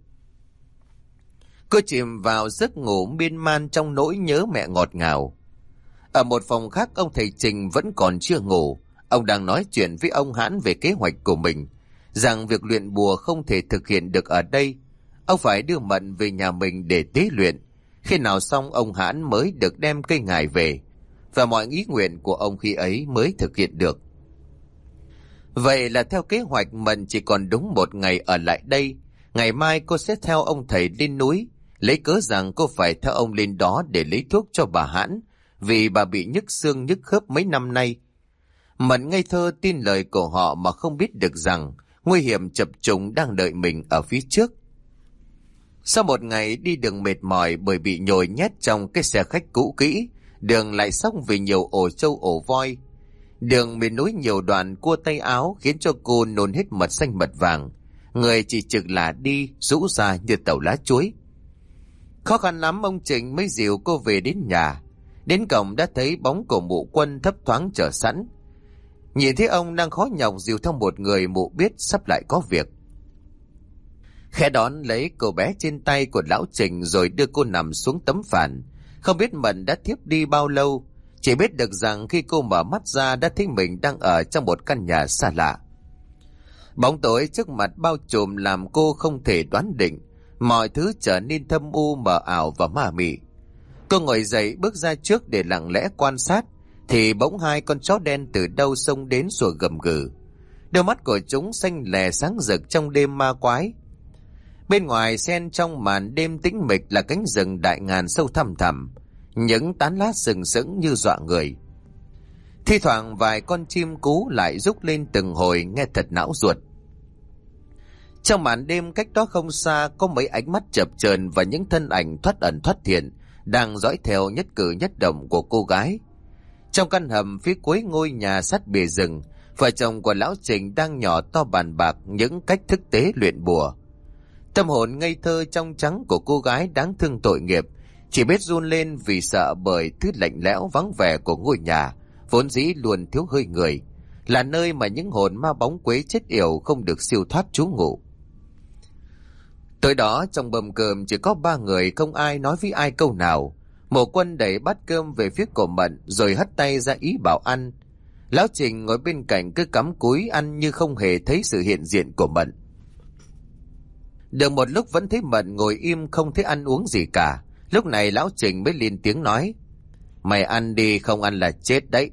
Cô chìm vào giấc ngủ miên man trong nỗi nhớ mẹ ngọt ngào. Ở một phòng khác, ông thầy Trình vẫn còn chưa ngủ. Ông đang nói chuyện với ông Hãn về kế hoạch của mình, rằng việc luyện bùa không thể thực hiện được ở đây. Ông phải đưa Mận về nhà mình để tế luyện. Khi nào xong, ông Hãn mới được đem cây ngải về, và mọi ý nguyện của ông khi ấy mới thực hiện được. Vậy là theo kế hoạch, Mận chỉ còn đúng một ngày ở lại đây. Ngày mai cô sẽ theo ông thầy lên núi, lấy cớ rằng cô phải theo ông lên đó để lấy thuốc cho bà Hãn, vì bà bị nhức xương nhức khớp mấy năm nay. Mận ngây thơ tin lời của họ mà không biết được rằng nguy hiểm chập trùng đang đợi mình ở phía trước. Sau một ngày đi đường mệt mỏi bởi bị nhồi nhét trong cái xe khách cũ kỹ, đường lại sóc vì nhiều ổ trâu ổ voi. Đường miền núi nhiều đoạn cua tay áo khiến cho cô nôn hết mật xanh mật vàng, người chỉ trực là đi rũ ra như tàu lá chuối. Khó khăn lắm ông Trịnh mới dìu cô về đến nhà. Đến cổng đã thấy bóng của mụ Quân thấp thoáng chờ sẵn. Nhìn thấy ông đang khó nhọc dìu theo một người, mụ biết sắp lại có việc. Khẽ đón lấy cô bé trên tay của lão Trình rồi đưa cô nằm xuống tấm phản. Không biết Mận đã thiếp đi bao lâu, chỉ biết được rằng khi cô mở mắt ra đã thấy mình đang ở trong một căn nhà xa lạ. Bóng tối trước mặt bao trùm làm cô không thể đoán định, mọi thứ trở nên thâm u mờ ảo và ma mị. Cô ngồi dậy bước ra trước để lặng lẽ quan sát, thì bỗng hai con chó đen từ đâu xông đến sủa gầm gừ. Đôi mắt của chúng xanh lè sáng rực trong đêm ma quái. Bên ngoài xen trong màn đêm tĩnh mịch là cánh rừng đại ngàn sâu thẳm thẳm, những tán lá sừng sững như dọa người. Thi thoảng vài con chim cú lại rúc lên từng hồi nghe thật não ruột. Trong màn đêm cách đó không xa có mấy ánh mắt chập chờn và những thân ảnh thoát ẩn thoát hiện đang dõi theo nhất cử nhất động của cô gái. Trong căn hầm phía cuối ngôi nhà sát bìa rừng, vợ chồng của lão Trình đang nhỏ to bàn bạc những cách thức tế luyện bùa. Tâm hồn ngây thơ trong trắng của cô gái đáng thương tội nghiệp chỉ biết run lên vì sợ bởi thứ lạnh lẽo vắng vẻ của ngôi nhà, vốn dĩ luôn thiếu hơi người, là nơi mà những hồn ma bóng quế chết yểu không được siêu thoát trú ngụ. Tối đó trong mâm cơm chỉ có ba người, không ai nói với ai câu nào. Mộ Quân đẩy bát cơm về phía của Mận rồi hất tay ra ý bảo ăn. Lão Trình ngồi bên cạnh cứ cắm cúi ăn như không hề thấy sự hiện diện của Mận. Được một lúc vẫn thấy Mận ngồi im không thấy ăn uống gì cả. Lúc này lão Trình mới lên tiếng nói: "Mày ăn đi, không ăn là chết đấy."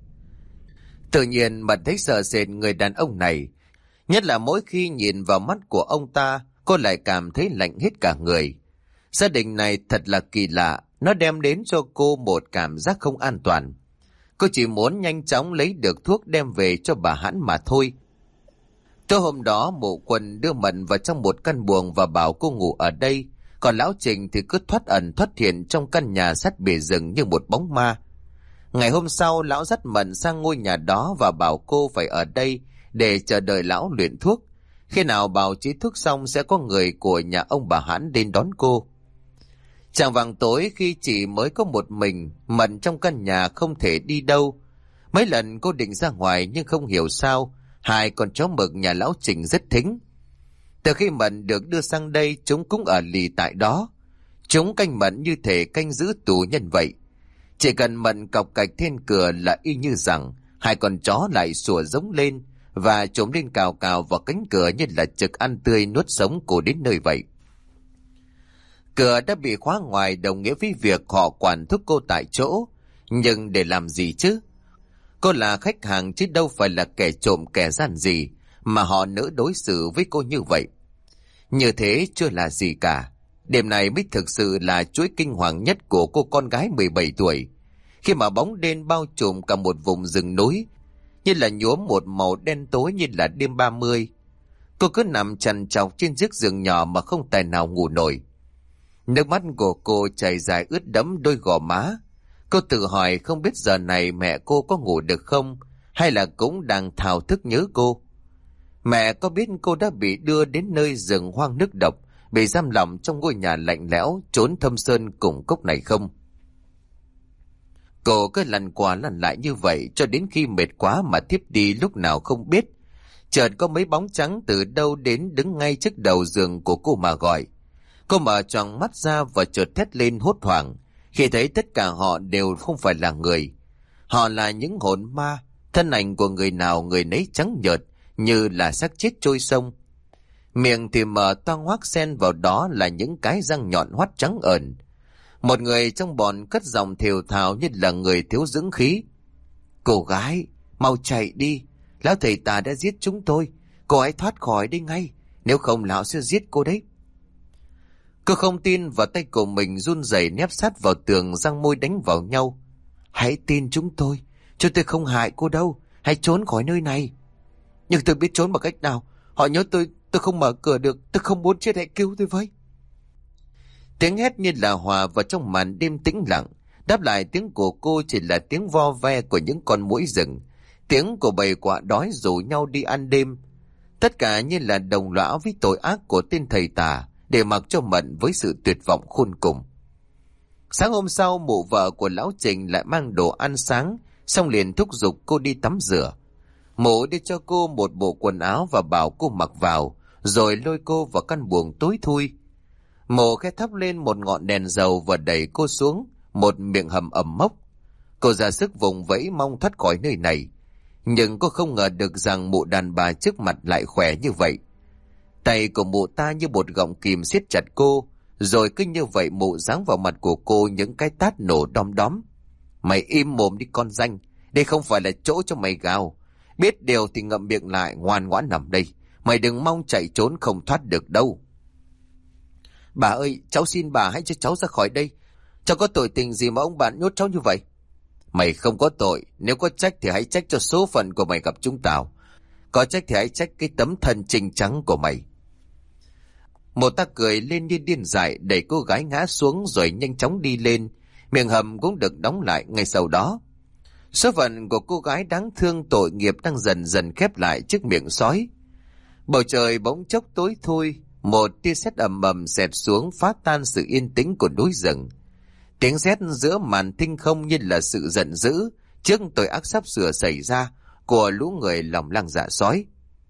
Tự nhiên Mận thấy sợ sệt người đàn ông này, nhất là mỗi khi nhìn vào mắt của ông ta, cô lại cảm thấy lạnh hết cả người. Gia đình này thật là kỳ lạ, nó đem đến cho cô một cảm giác không an toàn. Cô chỉ muốn nhanh chóng lấy được thuốc đem về cho bà Hãn mà thôi. Tối hôm đó Mộ Quân đưa Mận vào trong một căn buồng và bảo cô ngủ ở đây, còn lão Trình thì cứ thoát ẩn thoát hiện trong căn nhà sát bìa rừng như một bóng ma. Ngày hôm sau lão dắt Mận sang ngôi nhà đó và bảo cô phải ở đây để chờ đợi lão luyện thuốc. Khi nào bào chế thuốc xong sẽ có người của nhà ông bà Hãn đến đón cô. Chạng vạng tối khi chỉ mới có một mình, Mận trong căn nhà không thể đi đâu. Mấy lần cô định ra ngoài nhưng không hiểu sao hai con chó mực nhà lão Trình rất thính. Từ khi Mận được đưa sang đây, chúng cũng ở lì tại đó. Chúng canh Mận như thể canh giữ tù nhân vậy. Chỉ cần Mận cọc cạch thiên cửa là y như rằng hai con chó lại sủa giống lên và trốn lên cào cào vào cánh cửa như là trực ăn tươi nuốt sống cô đến nơi vậy. Cửa đã bị khóa ngoài đồng nghĩa với việc họ quản thúc cô tại chỗ. Nhưng để làm gì chứ? Cô là khách hàng chứ đâu phải là kẻ trộm kẻ gian gì mà họ nỡ đối xử với cô như vậy. Như thế chưa là gì cả. Đêm này mới thực sự là chuỗi kinh hoàng nhất của cô con gái mười bảy tuổi. Khi mà bóng đêm bao trùm cả một vùng rừng núi, như là nhuốm một màu đen tối như là đêm ba mươi. Cô cứ nằm trằn trọc trên chiếc giường nhỏ mà không tài nào ngủ nổi. Nước mắt của cô chảy dài ướt đẫm đôi gò má. Cô tự hỏi không biết giờ này mẹ cô có ngủ được không, hay là cũng đang thao thức nhớ cô. Mẹ có biết cô đã bị đưa đến nơi rừng hoang nước độc, bị giam lỏng trong ngôi nhà lạnh lẽo trốn thâm sơn cùng cốc này không? Cô cứ lăn qua lăn lại như vậy cho đến khi mệt quá mà thiếp đi lúc nào không biết. Chợt có mấy bóng trắng từ đâu đến đứng ngay trước đầu giường của cô mà gọi. Cô mở choàng mắt ra và chợt thét lên hốt hoảng khi thấy tất cả họ đều không phải là người. Họ là những hồn ma, thân ảnh của người nào người nấy trắng nhợt như là xác chết trôi sông. Miệng thì mở toang hoác, xen vào đó là những cái răng nhọn hoắt trắng ẩn. Một người trong bọn cất giọng thều thào như là người thiếu dưỡng khí: "Cô gái, mau chạy đi, lão thầy tà đã giết chúng tôi, cô hãy thoát khỏi đây ngay, nếu không lão sẽ giết cô đấy." Cô không tin vào tay của mình run rẩy nép sát vào tường, răng môi đánh vào nhau. "Hãy tin chúng tôi, chúng tôi không hại cô đâu, hãy trốn khỏi nơi này." "Nhưng tôi biết trốn bằng cách nào, họ nhớ tôi, tôi không mở cửa được, tôi không muốn chết, hãy cứu tôi với." Tiếng hét như là hòa vào trong màn đêm tĩnh lặng. Đáp lại tiếng của cô chỉ là tiếng vo ve của những con muỗi rừng, tiếng của bầy quạ đói rủ nhau đi ăn đêm. Tất cả như là đồng lõa với tội ác của tên thầy tà, để mặc cho Mận với sự tuyệt vọng khôn cùng. Sáng hôm sau, mụ vợ của lão Trình lại mang đồ ăn sáng, xong liền thúc giục cô đi tắm rửa. Mụ đưa cho cô một bộ quần áo và bảo cô mặc vào, rồi lôi cô vào căn buồng tối thui. Mụ khẽ thắp lên một ngọn đèn dầu và đẩy cô xuống một miệng hầm ẩm mốc. Cô ra sức vùng vẫy mong thoát khỏi nơi này, nhưng cô không ngờ được rằng mụ đàn bà trước mặt lại khỏe như vậy. Tay của mụ ta như một gọng kìm siết chặt cô, rồi cứ như vậy mụ giáng vào mặt của cô những cái tát nổ đom đóm. "Mày im mồm đi con danh, đây không phải là chỗ cho mày gào. Biết điều thì ngậm miệng lại, ngoan ngoãn nằm đây. Mày đừng mong chạy trốn không thoát được đâu." "Bà ơi, cháu xin bà hãy cho cháu ra khỏi đây. Cháu có tội tình gì mà ông bạn nhốt cháu như vậy?" "Mày không có tội, nếu có trách thì hãy trách cho số phận của mày gặp chúng tao. Có trách thì hãy trách cái tấm thân trinh trắng của mày." Một ta cười lên như điên dại, đẩy cô gái ngã xuống rồi nhanh chóng đi lên. Miệng hầm cũng được đóng lại ngay sau đó. Số phận của cô gái đáng thương tội nghiệp đang dần dần khép lại trước miệng sói. Bầu trời bỗng chốc tối thui, một tia sét ầm ầm xẹt xuống phá tan sự yên tĩnh của núi rừng. Tiếng sét giữa màn thinh không như là sự giận dữ trước tội ác sắp sửa xảy ra của lũ người lòng lang dạ sói.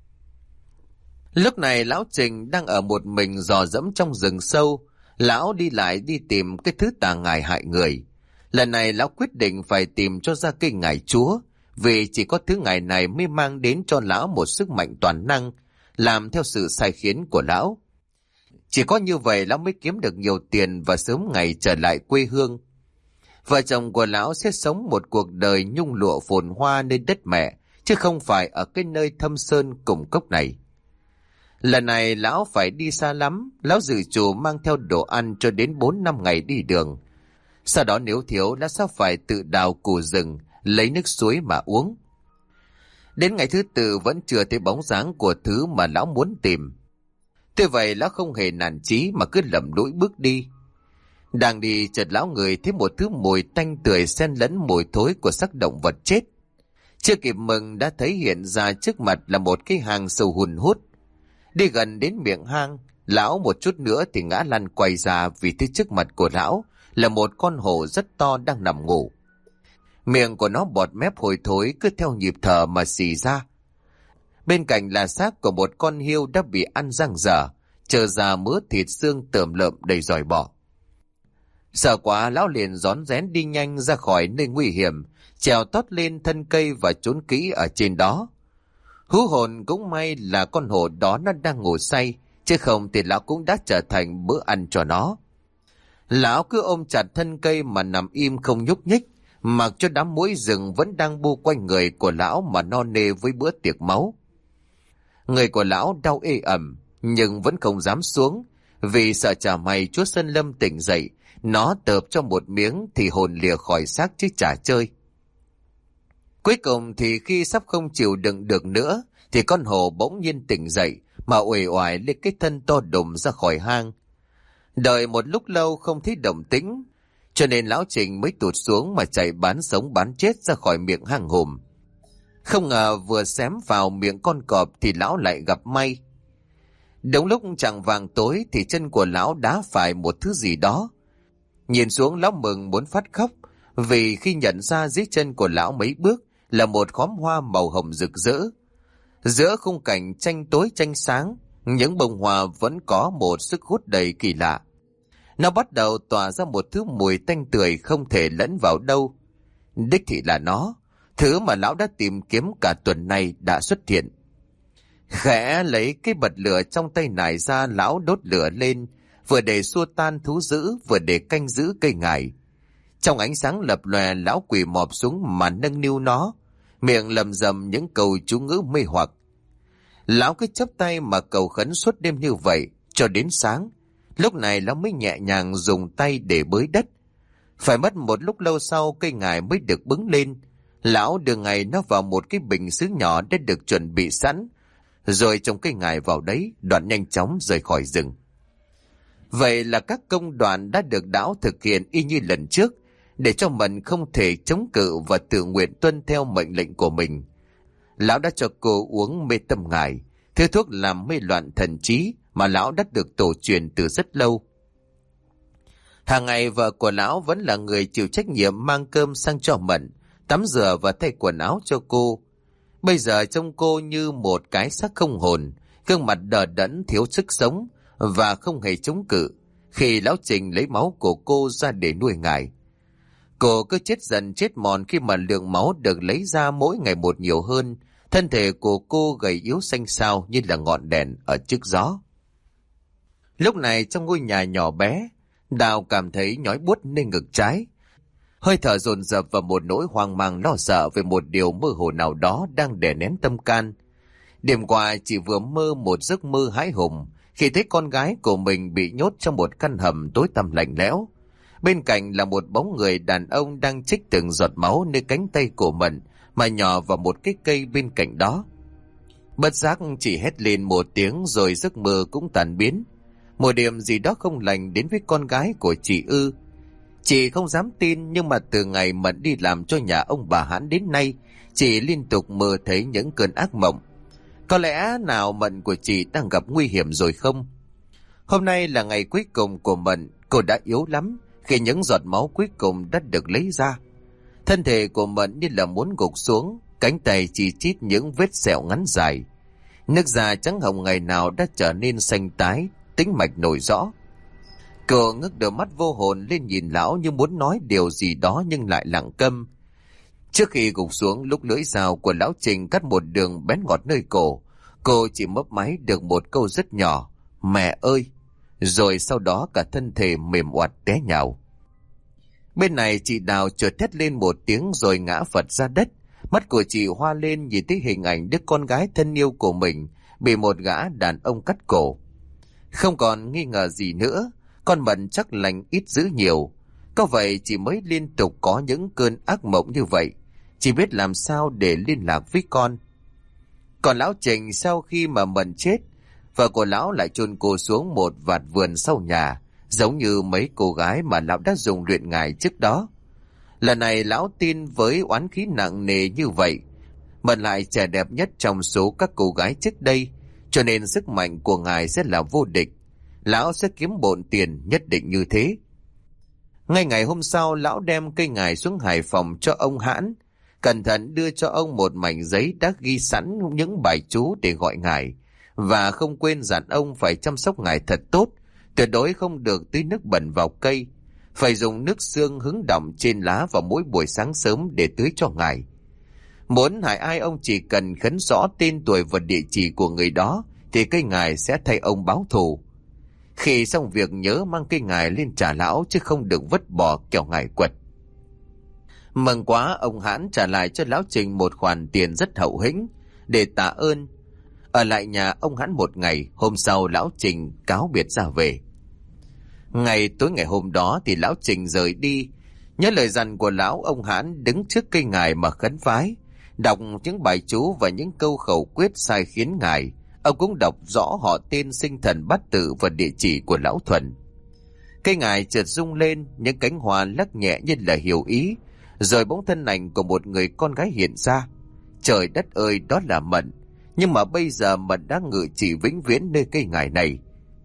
Lúc này lão Trình đang ở một mình dò dẫm trong rừng sâu. Lão đi lại đi tìm cái thứ tà ngài hại người. Lần này lão quyết định phải tìm cho ra cây ngải chúa, vì chỉ có thứ ngải này mới mang đến cho lão một sức mạnh toàn năng, làm theo sự sai khiến của lão. Chỉ có như vậy lão mới kiếm được nhiều tiền và sớm ngày trở lại quê hương. Vợ chồng của lão sẽ sống một cuộc đời nhung lụa phồn hoa nơi đất mẹ, chứ không phải ở cái nơi thâm sơn cùng cốc này. Lần này lão phải đi xa lắm, lão dự trù mang theo đồ ăn cho đến bốn năm ngày đi đường. Sau đó nếu thiếu lão sẽ phải tự đào củ rừng, lấy nước suối mà uống. Đến ngày thứ tư vẫn chưa thấy bóng dáng của thứ mà lão muốn tìm. Tuy vậy lão không hề nản chí mà cứ lầm lũi bước đi. Đang đi chợt lão ngửi thấy một thứ mùi tanh tưởi xen lẫn mùi thối của xác động vật chết. Chưa kịp mừng đã thấy hiện ra trước mặt là một cái hang sâu hun hút. Đi gần đến miệng hang, lão một chút nữa thì ngã lăn quay ra, vì thứ trước mặt của lão là một con hổ rất to đang nằm ngủ. Miệng của nó bọt mép hôi thối cứ theo nhịp thở mà xì ra. Bên cạnh là xác của một con hươu đã bị ăn răng dở, chờ ra mớ thịt xương tởm lợm đầy dòi bọ. Sợ quá lão liền rón rén đi nhanh ra khỏi nơi nguy hiểm, trèo tót lên thân cây và trốn kỹ ở trên đó. Hú hồn cũng may là con hổ đó nó đang ngủ say, chứ không thì lão cũng đã trở thành bữa ăn cho nó. Lão cứ ôm chặt thân cây mà nằm im không nhúc nhích, mặc cho đám muỗi rừng vẫn đang bu quanh người của lão mà no nê với bữa tiệc máu. Người của lão đau ê ẩm, nhưng vẫn không dám xuống, vì sợ chả may chúa Sơn Lâm tỉnh dậy, nó tợp cho một miếng thì hồn lìa khỏi xác chứ chả chơi. Cuối cùng thì khi sắp không chịu đựng được nữa, thì con hổ bỗng nhiên tỉnh dậy mà uể oải lên cái thân to đùng ra khỏi hang. Đợi một lúc lâu không thấy động tĩnh, cho nên lão Trình mới tụt xuống mà chạy bán sống bán chết ra khỏi miệng hang hùm. Không ngờ vừa xém vào miệng con cọp thì lão lại gặp may. Đúng lúc chạng vàng tối thì chân của lão đá phải một thứ gì đó. Nhìn xuống lão mừng muốn phát khóc, vì khi nhận ra dưới chân của lão mấy bước là một khóm hoa màu hồng rực rỡ. Giữa khung cảnh tranh tối tranh sáng, những bông hoa vẫn có một sức hút đầy kỳ lạ. Nó bắt đầu tỏa ra một thứ mùi tanh tưởi không thể lẫn vào đâu. Đích thị là nó, thứ mà lão đã tìm kiếm cả tuần nay đã xuất hiện. Khẽ lấy cái bật lửa trong tay nải ra, lão đốt lửa lên, vừa để xua tan thú dữ, vừa để canh giữ cây ngải. Trong ánh sáng lập lòe, lão quỳ mọp xuống mà nâng niu nó, miệng lầm rầm những câu chú ngữ mê hoặc. Lão cứ chắp tay mà cầu khấn suốt đêm như vậy cho đến sáng. Lúc này lão mới nhẹ nhàng dùng tay để bới đất. Phải mất một lúc lâu sau cây ngải mới được bứng lên. Lão đưa ngải nó vào một cái bình sứ nhỏ đã được chuẩn bị sẵn, rồi trồng cây ngải vào đấy, đoạn nhanh chóng rời khỏi rừng. Vậy là các công đoạn đã được lão thực hiện y như lần trước, để cho mình không thể chống cự và tự nguyện tuân theo mệnh lệnh của mình. Lão đã cho cô uống mê tâm ngải, thứ thuốc làm mê loạn thần trí mà lão đã được tổ truyền từ rất lâu. Hàng ngày vợ của lão vẫn là người chịu trách nhiệm mang cơm sang cho Mận, tắm rửa và thay quần áo cho cô. Bây giờ trông cô như một cái xác không hồn, gương mặt đờ đẫn thiếu sức sống và không hề chống cự khi lão Trình lấy máu của cô ra để nuôi ngải. Cô cứ chết dần chết mòn khi mà lượng máu được lấy ra mỗi ngày một nhiều hơn. Thân thể của cô gầy yếu xanh xao như là ngọn đèn ở trước gió. Lúc này trong ngôi nhà nhỏ bé, Đào cảm thấy nhói buốt nơi ngực trái. Hơi thở dồn dập và một nỗi hoang mang lo sợ về một điều mơ hồ nào đó đang đè nén tâm can. Đêm qua chỉ vừa mơ một giấc mơ hãi hùng khi thấy con gái của mình bị nhốt trong một căn hầm tối tăm lạnh lẽo. Bên cạnh là một bóng người đàn ông đang trích từng giọt máu nơi cánh tay của mình mà nhỏ vào một cái cây bên cạnh đó. Bất giác chỉ hét lên một tiếng rồi giấc mơ cũng tàn biến. Một điểm gì đó không lành đến với con gái của chị Ư. Chị không dám tin, nhưng mà từ ngày Mận đi làm cho nhà ông bà Hán đến nay, chị liên tục mơ thấy những cơn ác mộng. Có lẽ nào Mận của chị đang gặp nguy hiểm rồi không? Hôm nay là ngày cuối cùng của Mận, cô đã yếu lắm khi những giọt máu cuối cùng đã được lấy ra. Thân thể của Mận như là muốn gục xuống, cánh tay chỉ chít những vết sẹo ngắn dài. Nước da trắng hồng ngày nào đã trở nên xanh tái, tĩnh mạch nổi rõ. Cô ngước đôi mắt vô hồn lên nhìn lão như muốn nói điều gì đó nhưng lại lặng câm. Trước khi gục xuống, lúc lưỡi dao của lão Trình cắt một đường bén ngọt nơi cổ, cô chỉ mấp máy được một câu rất nhỏ: "Mẹ ơi!" Rồi sau đó cả thân thể mềm oặt té nhào. Bên này chị Đào chợt thét lên một tiếng rồi ngã phật ra đất. Mắt của chị hoa lên nhìn thấy hình ảnh đứa con gái thân yêu của mình bị một gã đàn ông cắt cổ. Không còn nghi ngờ gì nữa, con Mận chắc lành ít dữ nhiều. Có vậy chị mới liên tục có những cơn ác mộng như vậy, chỉ biết làm sao để liên lạc với con. Còn lão Trình, sau khi mà Mận chết, vợ của lão lại chôn cô xuống một vạt vườn sau nhà, giống như mấy cô gái mà lão đã dùng luyện ngải trước đó. Lần này lão tin với oán khí nặng nề như vậy, Mận lại trẻ đẹp nhất trong số các cô gái trước đây, cho nên sức mạnh của ngài sẽ là vô địch. Lão sẽ kiếm bộn tiền, nhất định như thế. Ngay ngày hôm sau, lão đem cây ngải xuống Hải Phòng cho ông Hãn, cẩn thận đưa cho ông một mảnh giấy đã ghi sẵn những bài chú để gọi ngài, và không quên dặn ông phải chăm sóc ngài thật tốt, tuyệt đối không được tưới nước bẩn vào cây, phải dùng nước xương hứng đọng trên lá vào mỗi buổi sáng sớm để tưới cho ngài. Muốn hại ai, ông chỉ cần khấn rõ tên tuổi và địa chỉ của người đó thì cây ngải sẽ thay ông báo thù. Khi xong việc nhớ mang cây ngải lên trả lão, chứ không được vứt bỏ kẻo ngải quật. Mừng quá, ông Hãn trả lại cho lão Trình một khoản tiền rất hậu hĩnh để tạ ơn. Ở lại nhà ông Hãn một ngày, hôm sau lão Trình cáo biệt ra về. Ngày tối ngày hôm đó thì lão Trình rời đi. Nhớ lời dặn của lão, ông Hãn đứng trước cây ngải mà khấn vái, đọc những bài chú và những câu khẩu quyết sai khiến ngài. Ông cũng đọc rõ họ tên, sinh thần bát tự và địa chỉ của lão Thuần. Cây ngải chợt rung lên, những cánh hoa lắc nhẹ như là hiểu ý, rồi bóng thân ảnh của một người con gái hiện ra. Trời đất ơi, đó là Mận. Nhưng mà bây giờ Mận đã ngự trị vĩnh viễn nơi cây ngải này.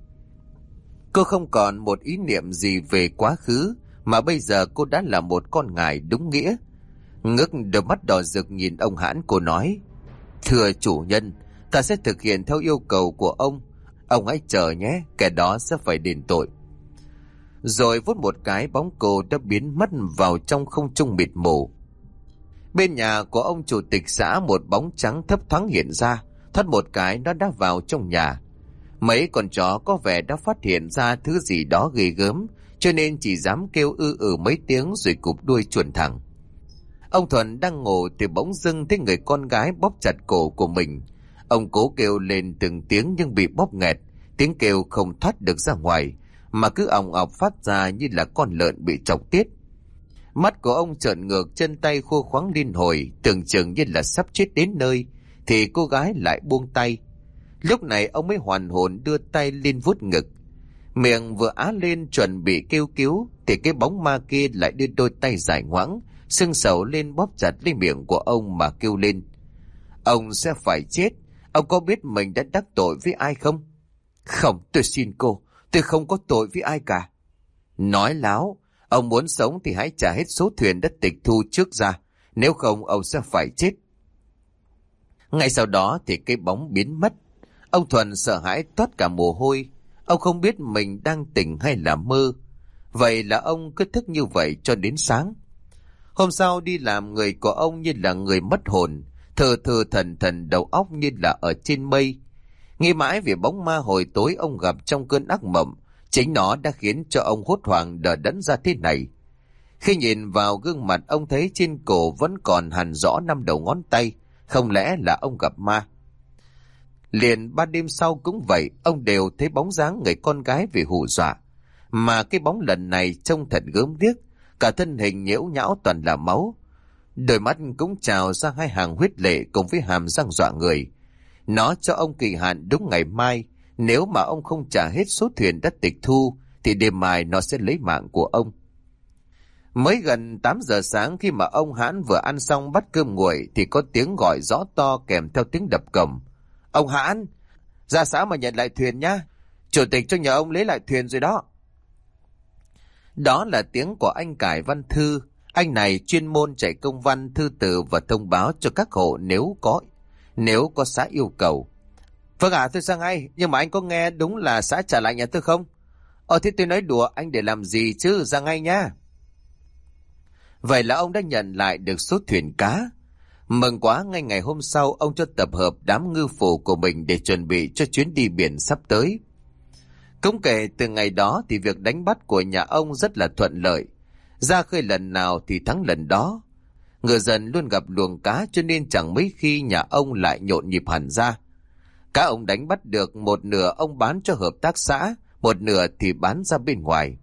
Cô không còn một ý niệm gì về quá khứ, mà bây giờ cô đã là một con ngải đúng nghĩa. Ngước đôi mắt đỏ rực nhìn ông Hãn, cô nói: "Thưa chủ nhân, ta sẽ thực hiện theo yêu cầu của ông. Ông hãy chờ nhé, kẻ đó sẽ phải đền tội." Rồi vút một cái, bóng cô đã biến mất vào trong không trung mịt mù. Bên nhà của ông chủ tịch xã, một bóng trắng thấp thoáng hiện ra, thoát một cái nó đã vào trong nhà. Mấy con chó có vẻ đã phát hiện ra thứ gì đó ghê gớm, cho nên chỉ dám kêu ư ừ mấy tiếng rồi cụp đuôi chuồn thẳng. Ông Thuần đang ngủ thì bỗng dưng thấy người con gái bóp chặt cổ của mình. Ông cố kêu lên từng tiếng nhưng bị bóp nghẹt, tiếng kêu không thoát được ra ngoài, mà cứ òng ọc phát ra như là con lợn bị chọc tiết. Mắt của ông trợn ngược, chân tay khô khoắng liên hồi, tưởng chừng như là sắp chết đến nơi, thì cô gái lại buông tay. Lúc này ông mới hoàn hồn đưa tay lên vuốt ngực. Miệng vừa á lên chuẩn bị kêu cứu, thì cái bóng ma kia lại đưa đôi tay dài ngoãng, sưng sầu lên bóp chặt lấy miệng của ông mà kêu lên: "Ông sẽ phải chết. Ông có biết mình đã đắc tội với ai không?" "Không, tôi xin cô, tôi không có tội với ai cả." "Nói láo, ông muốn sống thì hãy trả hết số thuyền đất tịch thu trước ra, nếu không ông sẽ phải chết." Ngay sau đó thì cái bóng biến mất. Ông Thuần sợ hãi toát cả mồ hôi. Ông không biết mình đang tỉnh hay là mơ. Vậy là ông cứ thức như vậy cho đến sáng. Hôm sau đi làm, người của ông như là người mất hồn, thờ thờ thần thần, đầu óc như là ở trên mây. Nghĩ mãi về bóng ma hồi tối ông gặp trong cơn ác mộng, chính nó đã khiến cho ông hốt hoảng đờ đẫn ra thế này. Khi nhìn vào gương mặt, ông thấy trên cổ vẫn còn hằn rõ năm đầu ngón tay, không lẽ là ông gặp ma? Liền ba đêm sau cũng vậy, ông đều thấy bóng dáng người con gái về hù dọa, mà cái bóng lần này trông thật gớm ghiếc, cả thân hình nhễu nhão toàn là máu, đôi mắt cũng trào ra hai hàng huyết lệ cùng với hàm răng dọa người. Nó cho ông kỳ hạn đúng ngày mai, nếu mà ông không trả hết số thuyền đất tịch thu thì đêm mai nó sẽ lấy mạng của ông. Mới gần tám giờ sáng, khi mà ông Hãn vừa ăn xong bát cơm nguội thì có tiếng gọi rõ to kèm theo tiếng đập cổng. Ông Hãn, ra xã mà nhận lại thuyền nhá. Chủ tịch cho nhờ ông lấy lại thuyền rồi đó. Đó là tiếng của anh Cải Văn Thư. Anh này chuyên môn chạy công văn, thư từ và thông báo cho các hộ nếu có nếu có xã yêu cầu. Vâng ạ, à, tôi sang ngay, nhưng mà anh có nghe đúng là xã trả lại nhà tôi không? Ờ thế tôi nói đùa, anh để làm gì chứ, ra ngay nha. Vậy là ông đã nhận lại được số thuyền cá. Mừng quá, ngay ngày hôm sau ông cho tập hợp đám ngư phủ của mình để chuẩn bị cho chuyến đi biển sắp tới. Cũng kể từ ngày đó thì việc đánh bắt của nhà ông rất là thuận lợi. Ra khơi lần nào thì thắng lần đó. Ngư dân luôn gặp luồng cá cho nên chẳng mấy khi nhà ông lại nhộn nhịp hẳn ra. Cá ông đánh bắt được một nửa ông bán cho hợp tác xã, một nửa thì bán ra bên ngoài.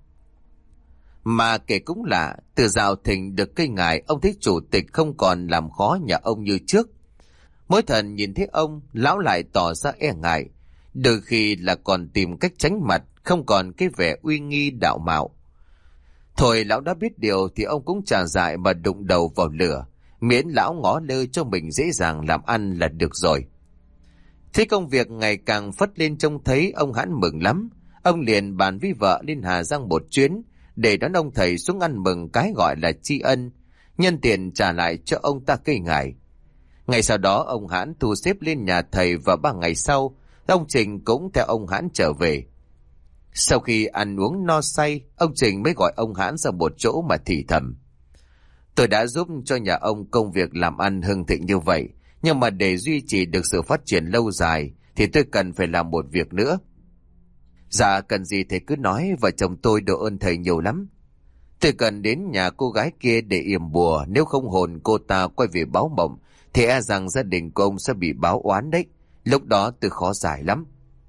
Mà kể cũng lạ, từ dạo Thịnh được cây ngải, ông thấy chủ tịch không còn làm khó nhà ông như trước. Mỗi lần nhìn thấy ông, lão lại tỏ ra e ngại, đôi khi là còn tìm cách tránh mặt, không còn cái vẻ uy nghi đạo mạo. Thôi lão đã biết điều thì ông cũng chả dại mà đụng đầu vào lửa, miễn lão ngó lơ cho mình dễ dàng làm ăn là được rồi. Thế công việc ngày càng phất lên trông thấy, ông Hãn mừng lắm. Ông liền bàn với vợ lên Hà Giang một chuyến để đón ông thầy xuống ăn mừng cái gọi là tri ân, nhân tiền trả lại cho ông ta cây ngải. Ngày sau đó ông Hãn thu xếp lên nhà thầy, và ba ngày sau ông Trình cũng theo ông Hãn trở về. Sau khi ăn uống no say, ông Trình mới gọi ông Hãn ra một chỗ mà thì thầm: Tôi đã giúp cho nhà ông công việc làm ăn hưng thịnh như vậy, nhưng mà để duy trì được sự phát triển lâu dài thì tôi cần phải làm một việc nữa. Dạ, cần gì thầy cứ nói, vợ chồng tôi độ ơn thầy nhiều lắm. Tôi cần đến nhà cô gái kia để yểm bùa, nếu không hồn cô ta quay về báo mộng thì e rằng gia đình của ông sẽ bị báo oán đấy. Lúc đó tôi khó giải lắm.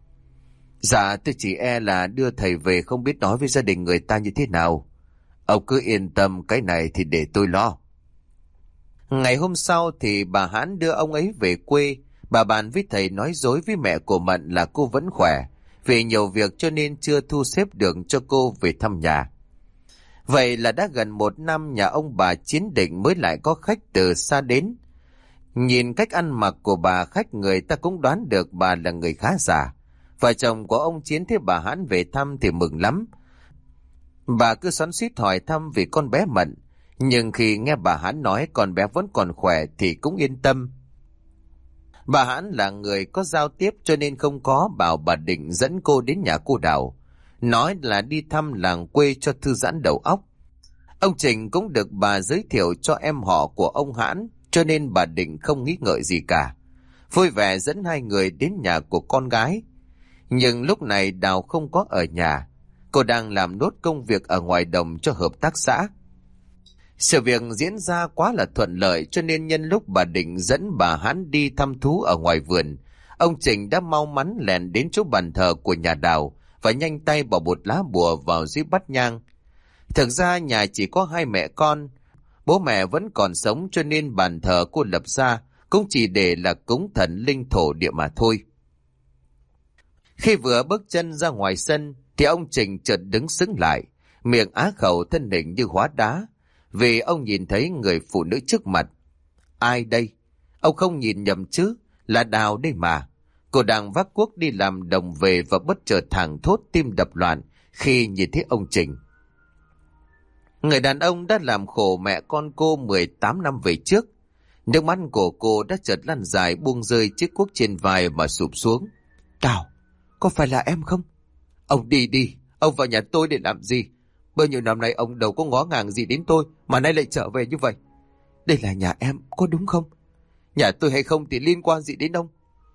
Dạ, tôi chỉ e là đưa thầy về không biết nói với gia đình người ta như thế nào. Ông cứ yên tâm, cái này thì để tôi lo. Ngày hôm sau thì bà Hãn đưa ông ấy về quê. Bà bàn với thầy nói dối với mẹ của Mận là cô vẫn khỏe, vì nhiều việc cho nên chưa thu xếp được cho cô về thăm nhà. Vậy là đã gần một năm nhà ông bà Chiến Định mới lại có khách từ xa đến. Nhìn cách ăn mặc của bà, khách người ta cũng đoán được bà là người khá giả. Vợ chồng của ông Chiến thấy bà Hãn về thăm thì mừng lắm. Bà cứ xoắn xuýt hỏi thăm vì con bé Mận, nhưng khi nghe bà Hãn nói con bé vẫn còn khỏe thì cũng yên tâm. Bà Hãn là người có giao tiếp cho nên không có bảo bà Định dẫn cô đến nhà cô Đào, nói là đi thăm làng quê cho thư giãn đầu óc. Ông Trình cũng được bà giới thiệu cho em họ của ông Hãn, cho nên bà Định không nghĩ ngợi gì cả, vui vẻ dẫn hai người đến nhà của con gái. Nhưng lúc này Đào không có ở nhà, cô đang làm nốt công việc ở ngoài đồng cho hợp tác xã. Sự việc diễn ra quá là thuận lợi, cho nên nhân lúc bà Định dẫn bà Hãn đi thăm thú ở ngoài vườn, ông Trình đã mau mắn lèn đến chỗ bàn thờ của nhà Đào và nhanh tay bỏ một lá bùa vào dưới bát nhang. Thực ra nhà chỉ có hai mẹ con, bố mẹ vẫn còn sống, cho nên bàn thờ cô lập ra cũng chỉ để là cúng thần linh thổ địa mà thôi. Khi vừa bước chân ra ngoài sân thì ông Trình chợt đứng sững lại, miệng á khẩu, thân hình như hóa đá, vì ông nhìn thấy người phụ nữ trước mặt. Ai đây? Ông không nhìn nhầm chứ, là Đào đây mà. Cô đang vác cuốc đi làm đồng về và bất chợt thảng thốt tim đập loạn khi nhìn thấy ông Trình. Người đàn ông đã làm khổ mẹ con cô mười tám năm về trước. Nước mắt của cô đã chợt lăn dài, buông rơi chiếc cuốc trên vai mà sụp xuống. Đào, có phải là em không? Ông đi đi, ông vào nhà tôi để làm gì? Bao nhiêu năm nay ông đâu có ngó ngàng gì đến tôi, mà nay lại trở về như vậy. Đây là nhà em, có đúng không? Nhà tôi hay không thì liên quan gì đến ông?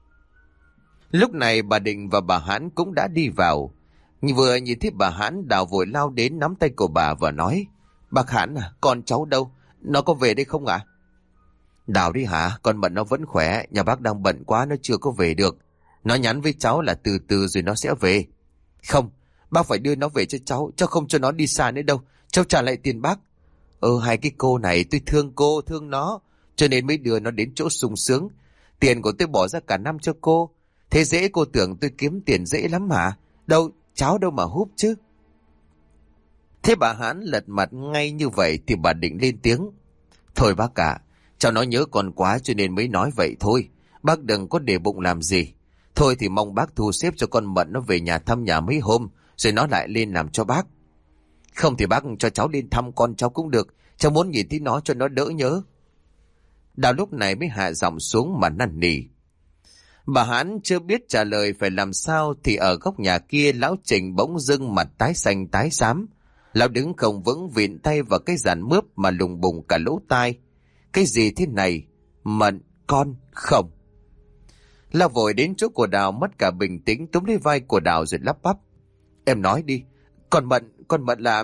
Lúc này bà Định và bà Hãn cũng đã đi vào. Vừa nhìn thấy bà Hãn, Đào vội lao đến nắm tay của bà và nói: Bác Hãn à, con cháu đâu? Nó có về đây không ạ? À? Đào đi hả? Con Mận nó vẫn khỏe, nhà bác đang bận quá nó chưa có về được. Nó nhắn với cháu là từ từ rồi nó sẽ về. Không, bác phải đưa nó về cho cháu, cháu không cho nó đi xa nữa đâu. Cháu trả lại tiền bác. Ừ, hai cái cô này tôi thương cô, thương nó, cho nên mới đưa nó đến chỗ sung sướng. Tiền của tôi bỏ ra cả năm cho cô. Thế dễ cô tưởng tôi kiếm tiền dễ lắm hả? Đâu, cháu đâu mà húp chứ. Thế bà Hán lật mặt ngay như vậy thì bà định lên tiếng. Thôi bác cả, cháu nó nhớ con quá cho nên mới nói vậy thôi. Bác đừng có để bụng làm gì. Thôi thì mong bác thu xếp cho con Mận nó về nhà thăm nhà mấy hôm, rồi nó lại lên làm cho bác. Không thì bác cho cháu lên thăm con cháu cũng được. Cháu muốn nhìn thấy nó cho nó đỡ nhớ. Đào lúc này mới hạ giọng xuống mà năn nỉ. Bà Hán chưa biết trả lời phải làm sao thì ở góc nhà kia lão Trình bỗng dưng mặt tái xanh tái xám. Lão đứng không vững vịn tay vào cái giàn mướp mà lùng bùng cả lỗ tai. Cái gì thế này? Mận, con, không. Lão vội đến chỗ của Đào mất cả bình tĩnh túm lấy vai của Đào rồi lắp bắp. Em nói đi, con Mận, con Mận là...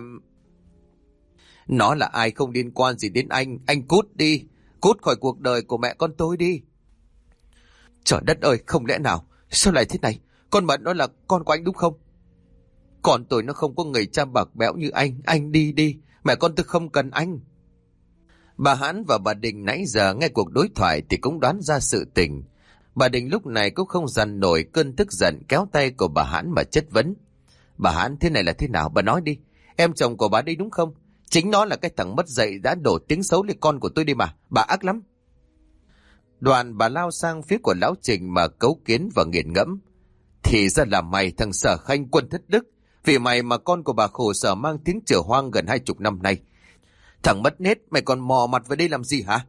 Nó là ai không liên quan gì đến anh, anh cút đi, cút khỏi cuộc đời của mẹ con tôi đi. Trời đất ơi, không lẽ nào, sao lại thế này, con Mận nó là con của anh đúng không? Còn tôi nó không có người cha bạc bẽo như anh, anh đi đi, mẹ con tôi không cần anh. Bà Hán và bà Đình nãy giờ nghe cuộc đối thoại thì cũng đoán ra sự tình. Bà Đình lúc này cũng không dằn nổi cơn tức giận kéo tay của bà Hán mà chất vấn. Bà Hán, thế này là thế nào, bà nói đi, em chồng của bà đây đúng không? Chính nó là cái thằng mất dạy đã đổ tiếng xấu lên con của tôi đi mà, bà ác lắm. Đoạn bà lao sang phía của lão Trình mà cấu kiến và nghiền ngẫm. Thì ra là mày thằng Sở Khanh quân thất đức, vì mày mà con của bà khổ sở mang tiếng chửa hoang gần hai chục năm nay. Thằng mất nết, mày còn mò mặt về đây làm gì hả?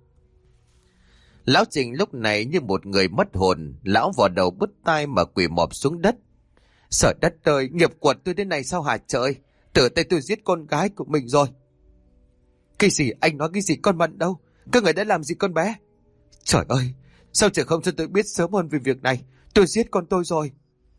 Lão Trình lúc này như một người mất hồn, lão vò đầu bứt tai mà quỳ mọp xuống đất. Sở đất ơi, nghiệp quật tôi thế này sao hả trời? Tự tay tôi giết con gái của mình rồi. Cái gì? Anh nói cái gì? Con Mận đâu? Các người đã làm gì con bé? Trời ơi, sao trời không cho tôi biết sớm hơn về việc này? Tôi giết con tôi rồi.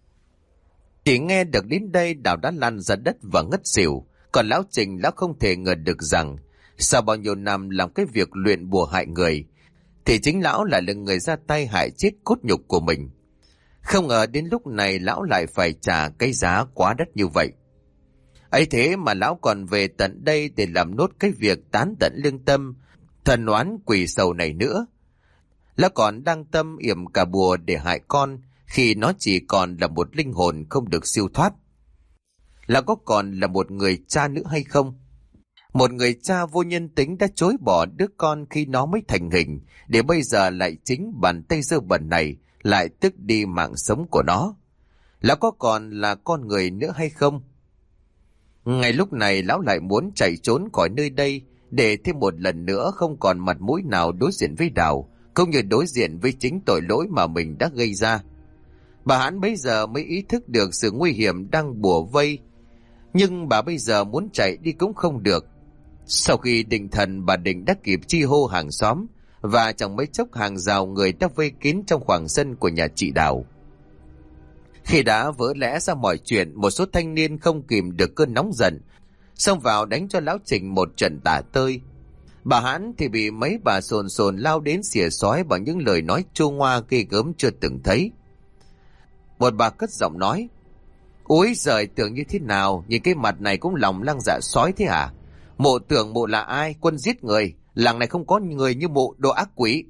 Chỉ nghe được đến đây Đào đã lăn ra đất và ngất xỉu. Còn lão Trình lão không thể ngờ được rằng sau bao nhiêu năm làm cái việc luyện bùa hại người thì chính lão lại là người ra tay hại chết cốt nhục của mình. Không ngờ đến lúc này lão lại phải trả cái giá quá đắt như vậy. Ấy thế mà lão còn về tận đây để làm nốt cái việc tán tận lương tâm, thần oán quỷ sầu này nữa. Lão còn đang tâm yểm cả bùa để hại con khi nó chỉ còn là một linh hồn không được siêu thoát. Lão có còn là một người cha nữa hay không? Một người cha vô nhân tính đã chối bỏ đứa con khi nó mới thành hình, để bây giờ lại chính bàn tay dơ bẩn này lại tước đi mạng sống của nó. Lão có còn là con người nữa hay không? Ngay lúc này lão lại muốn chạy trốn khỏi nơi đây để thêm một lần nữa không còn mặt mũi nào đối diện với Đào, cũng như đối diện với chính tội lỗi mà mình đã gây ra. Bà Hán bây giờ mới ý thức được sự nguy hiểm đang bủa vây, nhưng bà bây giờ muốn chạy đi cũng không được. Sau khi định thần, bà Định đã kịp chi hô hàng xóm, và chẳng mấy chốc hàng rào người đã vây kín trong khoảng sân của nhà chị Đào. Khi đã vỡ lẽ ra mọi chuyện, một số thanh niên không kìm được cơn nóng giận, xông vào đánh cho lão Trình một trận tả tơi. Bà Hán thì bị mấy bà sồn sồn lao đến xỉa xói bằng những lời nói chua ngoa ghê gớm chưa từng thấy. Một bà cất giọng nói: Úi giời, tưởng như thế nào, nhìn cái mặt này cũng lòng lăng dạ sói thế hả? Mộ tưởng mộ là ai? Quân giết người, làng này không có người như mộ, đồ ác quỷ.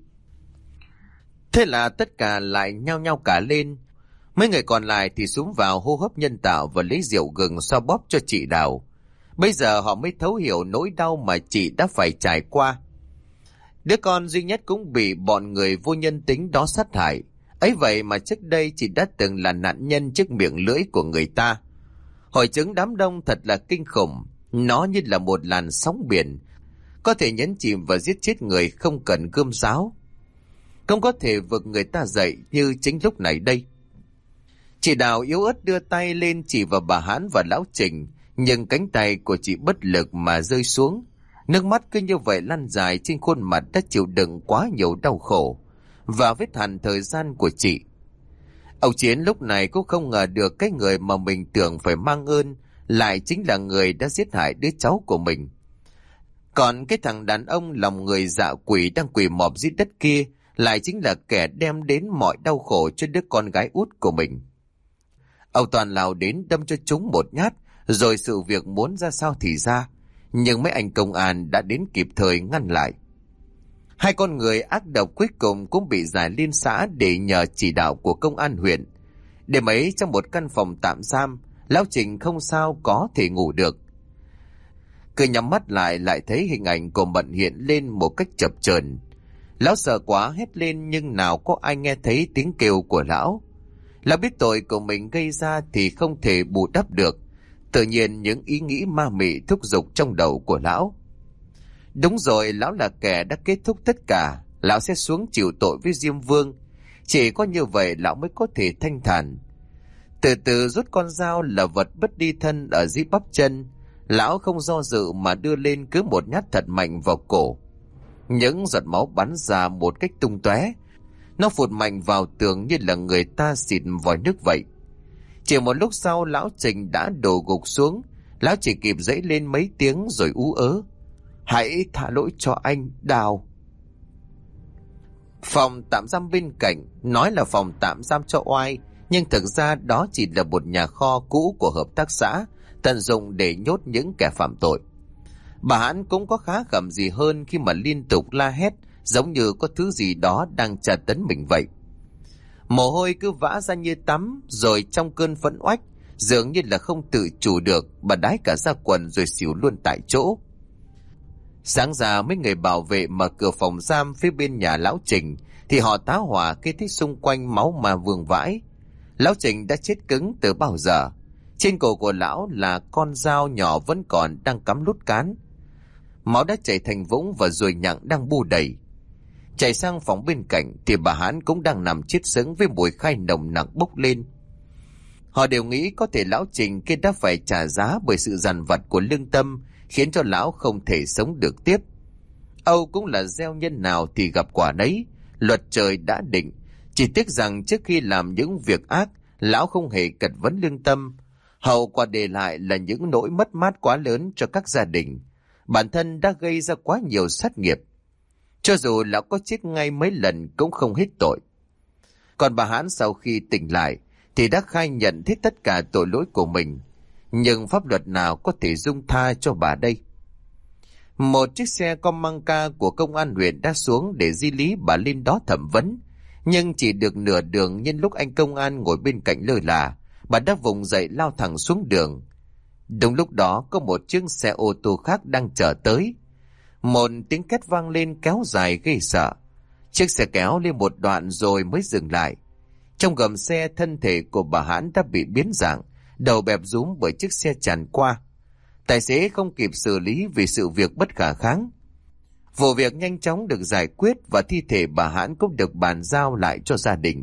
Thế là tất cả lại nhao nhao cả lên. Mấy người còn lại thì xuống vào hô hấp nhân tạo và lấy rượu gừng xoa bóp cho chị Đào. Bây giờ họ mới thấu hiểu nỗi đau mà chị đã phải trải qua. Đứa con duy nhất cũng bị bọn người vô nhân tính đó sát hại. Ấy vậy mà trước đây chị đã từng là nạn nhân trước miệng lưỡi của người ta. Hội chứng đám đông thật là kinh khủng. Nó như là một làn sóng biển, có thể nhấn chìm và giết chết người không cần gươm giáo, không có thể vực người ta dậy như chính lúc này đây. Chị Đào yếu ớt đưa tay lên chỉ vào bà Hán và lão Trình, nhưng cánh tay của chị bất lực mà rơi xuống. Nước mắt cứ như vậy lăn dài trên khuôn mặt đã chịu đựng quá nhiều đau khổ và vết hằn thời gian của chị. Ông Chiến lúc này cũng không ngờ được cái người mà mình tưởng phải mang ơn lại chính là người đã giết hại đứa cháu của mình. Còn cái thằng đàn ông lòng người dạ quỷ đang quỳ mọp dưới đất kia lại chính là kẻ đem đến mọi đau khổ cho đứa con gái út của mình. Ông Toàn lao đến đâm cho chúng một nhát, rồi sự việc muốn ra sao thì ra, nhưng mấy anh công an đã đến kịp thời ngăn lại. Hai con người ác độc cuối cùng cũng bị giải liên xã để nhờ chỉ đạo của công an huyện. Đêm ấy trong một căn phòng tạm giam, lão Trình không sao có thể ngủ được. Cứ nhắm mắt lại lại thấy hình ảnh của Mận hiện lên một cách chập chờn. Lão sợ quá hét lên nhưng nào có ai nghe thấy tiếng kêu của lão. Lão biết tội của mình gây ra thì không thể bù đắp được. Tự nhiên những ý nghĩ ma mị thúc giục trong đầu của lão. Đúng rồi, lão là kẻ đã kết thúc tất cả. Lão sẽ xuống chịu tội với Diêm Vương. Chỉ có như vậy lão mới có thể thanh thản. Từ từ rút con dao là vật bất đi thân ở dưới bắp chân. Lão không do dự mà đưa lên cứ một nhát thật mạnh vào cổ. Những giọt máu bắn ra một cách tung tóe. Nó phụt mạnh vào tường như là người ta xịt vòi nước vậy. Chỉ một lúc sau lão Trình đã đổ gục xuống. Lão chỉ kịp giãy lên mấy tiếng rồi ú ớ. Hãy tha lỗi cho anh, Đào. Phòng tạm giam bên cạnh nói là phòng tạm giam cho oai, nhưng thực ra đó chỉ là một nhà kho cũ của hợp tác xã, tận dụng để nhốt những kẻ phạm tội. Bà Hãn cũng có khá khẩm gì hơn khi mà liên tục la hét, giống như có thứ gì đó đang tra tấn mình vậy. Mồ hôi cứ vã ra như tắm, rồi trong cơn phẫn oách, dường như là không tự chủ được, bà đái cả ra quần rồi xỉu luôn tại chỗ. Sáng ra mấy người bảo vệ mở cửa phòng giam phía bên nhà lão Trình, thì họ tá hỏa khi thấy xung quanh máu mà vương vãi. Lão Trình đã chết cứng từ bao giờ. Trên cổ của lão là con dao nhỏ vẫn còn đang cắm lút cán. Máu đã chảy thành vũng và ruồi nhặng đang bu đầy. Chạy sang phòng bên cạnh thì bà Hán cũng đang nằm chết sững với mùi khai nồng nặc bốc lên. Họ đều nghĩ có thể lão Trình kia đã phải trả giá bởi sự dằn vặt của lương tâm, khiến cho lão không thể sống được tiếp. Âu cũng là gieo nhân nào thì gặp quả nấy, luật trời đã định. Chỉ tiếc rằng trước khi làm những việc ác, lão không hề cật vấn lương tâm. Hậu quả để lại là những nỗi mất mát quá lớn cho các gia đình. Bản thân đã gây ra quá nhiều sát nghiệp. Cho dù lão có chết ngay mấy lần cũng không hết tội. Còn bà Hán sau khi tỉnh lại thì đã khai nhận hết tất cả tội lỗi của mình. Nhưng pháp luật nào có thể dung tha cho bà đây? Một chiếc xe con mang ca của công an huyện đã xuống để di lý bà lên đó thẩm vấn. Nhưng chỉ được nửa đường, nhân lúc anh công an ngồi bên cạnh lơ là, bà đã vùng dậy lao thẳng xuống đường. Đúng lúc đó có một chiếc xe ô tô khác đang chở tới. Một tiếng két vang lên kéo dài gây sợ. Chiếc xe kéo lên một đoạn rồi mới dừng lại. Trong gầm xe, thân thể của bà Hãn đã bị biến dạng, đầu bẹp rúm bởi chiếc xe tràn qua. Tài xế không kịp xử lý vì sự việc bất khả kháng. Vụ việc nhanh chóng được giải quyết và thi thể bà Hãn cũng được bàn giao lại cho gia đình.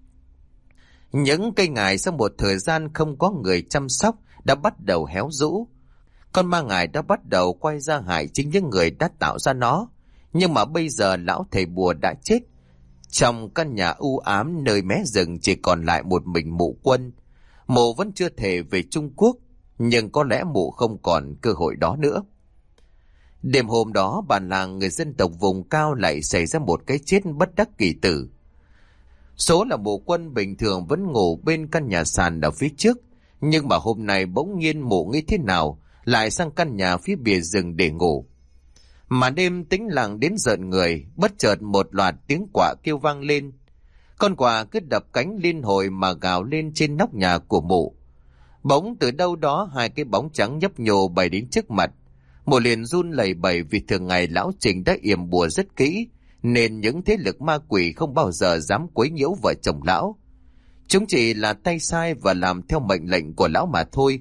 Những cây ngải sau một thời gian không có người chăm sóc đã bắt đầu héo rũ. Con ma ngải đã bắt đầu quay ra hại chính những người đã tạo ra nó. Nhưng mà bây giờ lão thầy bùa đã chết. Trong căn nhà u ám nơi mé rừng chỉ còn lại một mình mụ Quân. Mụ vẫn chưa thể về Trung Quốc, nhưng có lẽ mụ không còn cơ hội đó nữa. Đêm hôm đó, bản làng người dân tộc vùng cao lại xảy ra một cái chết bất đắc kỳ tử. Số là mụ Quân bình thường vẫn ngủ bên căn nhà sàn ở phía trước, nhưng mà hôm nay bỗng nhiên mụ nghĩ thế nào lại sang căn nhà phía bìa rừng để ngủ. Mà đêm tĩnh lặng đến rợn người, bất chợt một loạt tiếng quạ kêu vang lên. Con quạ cứ đập cánh liên hồi mà gào lên trên nóc nhà của mụ. Bỗng từ đâu đó hai cái bóng trắng nhấp nhô bay đến trước mặt. Mụ liền run lẩy bẩy vì thường ngày lão Trình đã yểm bùa rất kỹ, nên những thế lực ma quỷ không bao giờ dám quấy nhiễu vợ chồng lão. Chúng chỉ là tay sai và làm theo mệnh lệnh của lão mà thôi.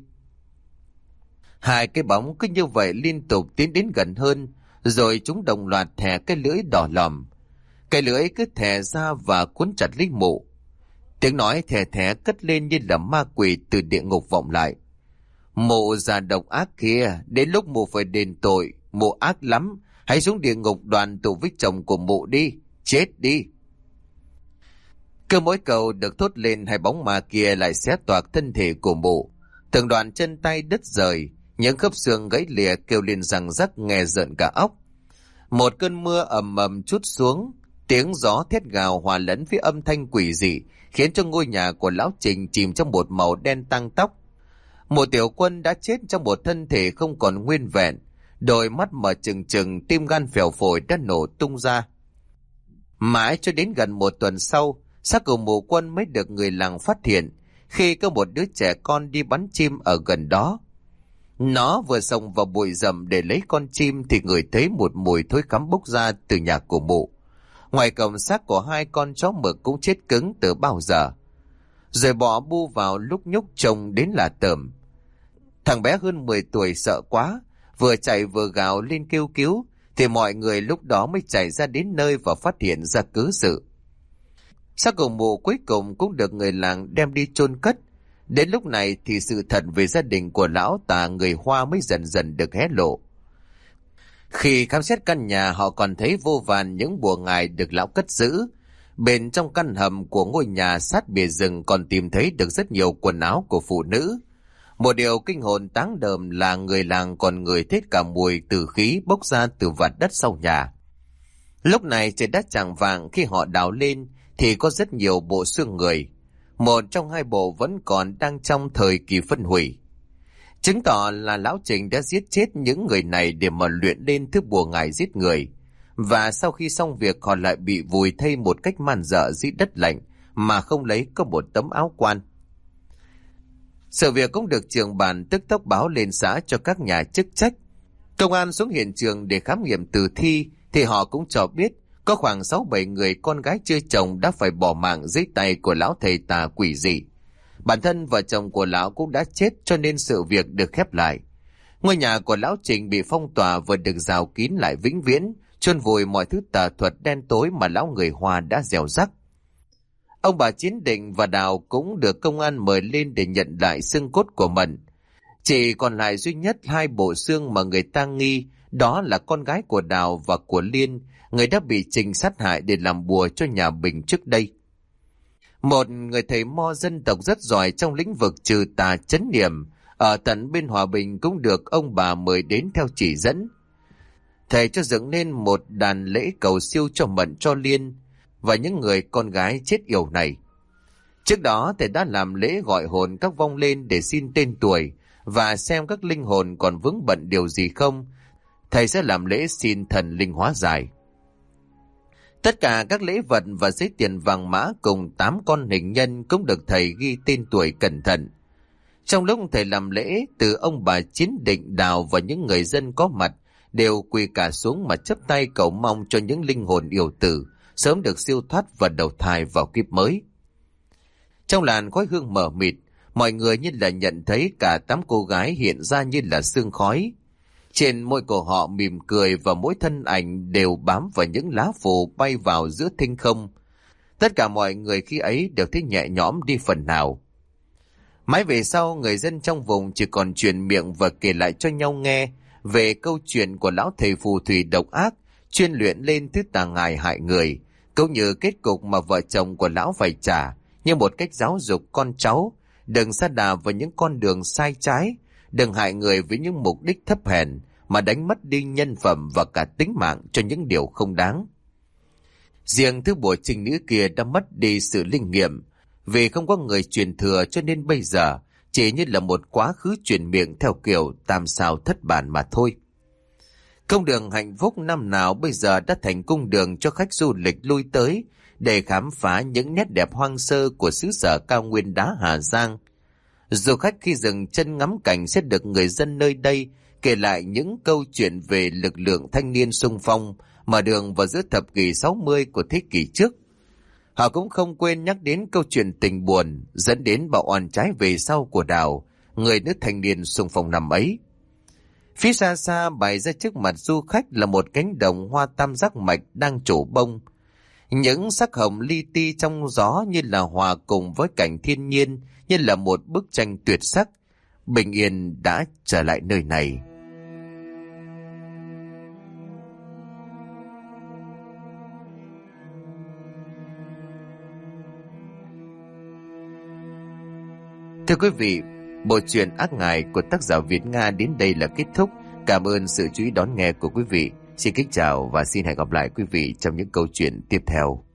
Hai cái bóng cứ như vậy liên tục tiến đến gần hơn, rồi chúng đồng loạt thè cái lưỡi đỏ lòm. Cái lưỡi cứ thè ra và cuốn chặt lấy mụ. Tiếng nói thè thé cất lên như là ma quỷ từ địa ngục vọng lại. Mụ già độc ác kia, đến lúc mụ phải đền tội, mụ ác lắm, hãy xuống địa ngục đoàn tụ với chồng của mụ đi, chết đi. Cứ mỗi câu được thốt lên, hai bóng ma kia lại xé toạc thân thể của mụ. Từng đoạn chân tay đứt rời, những khớp xương gãy lìa kêu lên răng rắc nghe rợn cả óc. Một cơn mưa ầm ầm trút xuống, tiếng gió thét gào hòa lẫn với âm thanh quỷ dị, khiến cho ngôi nhà của lão Trình chìm trong một màu đen tăng tóc. Một tiểu Quân đã chết trong một thân thể không còn nguyên vẹn, đôi mắt mở trừng trừng, tim gan phèo phổi đã nổ tung ra. Mãi cho đến gần một tuần sau, xác của mụ Quân mới được người làng phát hiện khi có một đứa trẻ con đi bắn chim ở gần đó. Nó vừa xông vào bụi rậm để lấy con chim thì ngửi thấy một mùi thối khắm bốc ra từ nhà của mụ. Ngoài cổng xác của hai con chó mực cũng chết cứng từ bao giờ. Rồi bọ bu vào lúc nhúc trông đến là tởm. Thằng bé hơn mười tuổi sợ quá, vừa chạy vừa gào lên kêu cứu, thì mọi người lúc đó mới chạy ra đến nơi và phát hiện ra cớ sự. Xác của mụ cuối cùng cũng được người làng đem đi chôn cất. Đến lúc này thì sự thật về gia đình của lão tà người Hoa mới dần dần được hé lộ. Khi khám xét căn nhà, họ còn thấy vô vàn những bùa ngải được lão cất giữ. Bên trong căn hầm của ngôi nhà sát bìa rừng còn tìm thấy được rất nhiều quần áo của phụ nữ. Một điều kinh hồn táng đờm là người làng còn ngửi thấy cả mùi tử khí bốc ra từ vạt đất sau nhà. Lúc này trời đất chạng vạng, khi họ đào lên thì có rất nhiều bộ xương người. Một trong hai bộ vẫn còn đang trong thời kỳ phân hủy, chứng tỏ là lão Trình đã giết chết những người này để mà luyện lên thứ bùa ngải giết người. Và sau khi xong việc, họ lại bị vùi thây một cách man dợ dưới đất lạnh mà không lấy có một tấm áo quan. Sự việc cũng được trưởng bản tức tốc báo lên xã cho các nhà chức trách. Công an xuống hiện trường để khám nghiệm tử thi thì họ cũng cho biết có khoảng sáu bảy người con gái chưa chồng đã phải bỏ mạng dưới tay của lão thầy tà quỷ dị. Bản thân vợ chồng của lão cũng đã chết, cho nên sự việc được khép lại. Ngôi nhà của lão Trình bị phong tỏa và được rào kín lại vĩnh viễn, chôn vùi mọi thứ tà thuật đen tối mà lão người Hoa đã gieo rắc. Ông bà Chiến Định và Đào cũng được công an mời lên để nhận lại xương cốt của mình. Chỉ còn lại duy nhất hai bộ xương mà người ta nghi, đó là con gái của Đào và của Liên, người đã bị Trình sát hại để làm bùa cho nhà Bình trước đây. Một người thầy mo dân tộc rất giỏi trong lĩnh vực trừ tà chấn niệm ở tận bên Hòa Bình cũng được ông bà mời đến theo chỉ dẫn. Thầy cho dựng nên một đàn lễ cầu siêu cho Mận, cho Liên và những người con gái chết yểu này. Trước đó thầy đã làm lễ gọi hồn các vong lên để xin tên tuổi và xem các linh hồn còn vướng bận điều gì không. Thầy sẽ làm lễ xin thần linh hóa giải. Tất cả các lễ vật và giấy tiền vàng mã cùng tám con hình nhân cũng được thầy ghi tên tuổi cẩn thận. Trong lúc thầy làm lễ, từ ông bà Chiến Định, Đào và những người dân có mặt đều quỳ cả xuống mà chắp tay cầu mong cho những linh hồn yểu tử sớm được siêu thoát và đầu thai vào kiếp mới. Trong làn khói hương mờ mịt, mọi người như là nhận thấy cả tám cô gái hiện ra như là sương khói. Trên môi của họ mỉm cười và mỗi thân ảnh đều bám vào những lá phù bay vào giữa thinh không. Tất cả mọi người khi ấy đều thấy nhẹ nhõm đi phần nào. Mãi về sau, người dân trong vùng chỉ còn truyền miệng và kể lại cho nhau nghe về câu chuyện của lão thầy phù thủy độc ác chuyên luyện lên thứ tà ngài hại người, cũng như kết cục mà vợ chồng của lão phải trả như một cách giáo dục con cháu đừng sa đà vào những con đường sai trái, đừng hại người với những mục đích thấp hèn mà đánh mất đi nhân phẩm và cả tính mạng cho những điều không đáng. Riêng thứ bùa trinh nữ kia đã mất đi sự linh nghiệm, vì không có người truyền thừa cho nên bây giờ chỉ như là một quá khứ truyền miệng theo kiểu tam sao thất bản mà thôi. Cung đường hạnh phúc năm nào bây giờ đã thành cung đường cho khách du lịch lui tới để khám phá những nét đẹp hoang sơ của xứ sở cao nguyên đá Hà Giang. Du khách khi dừng chân ngắm cảnh sẽ được người dân nơi đây kể lại những câu chuyện về lực lượng thanh niên xung phong mở đường vào giữa thập kỷ sáu mươi của thế kỷ trước. Họ cũng không quên nhắc đến câu chuyện tình buồn dẫn đến bạo oan trái về sau của Đào, người nữ thanh niên xung phong năm ấy. Phía xa xa bày ra trước mặt du khách là một cánh đồng hoa tam giác mạch đang trổ bông. Những sắc hồng li ti trong gió như là hòa cùng với cảnh thiên nhiên, như là một bức tranh tuyệt sắc. Bình yên đã trở lại nơi này. Thưa quý vị, bộ truyện Ác Ngài của tác giả Việt Nga đến đây là kết thúc. Cảm ơn sự chú ý đón nghe của quý vị. Xin kính chào và xin hẹn gặp lại quý vị trong những câu chuyện tiếp theo.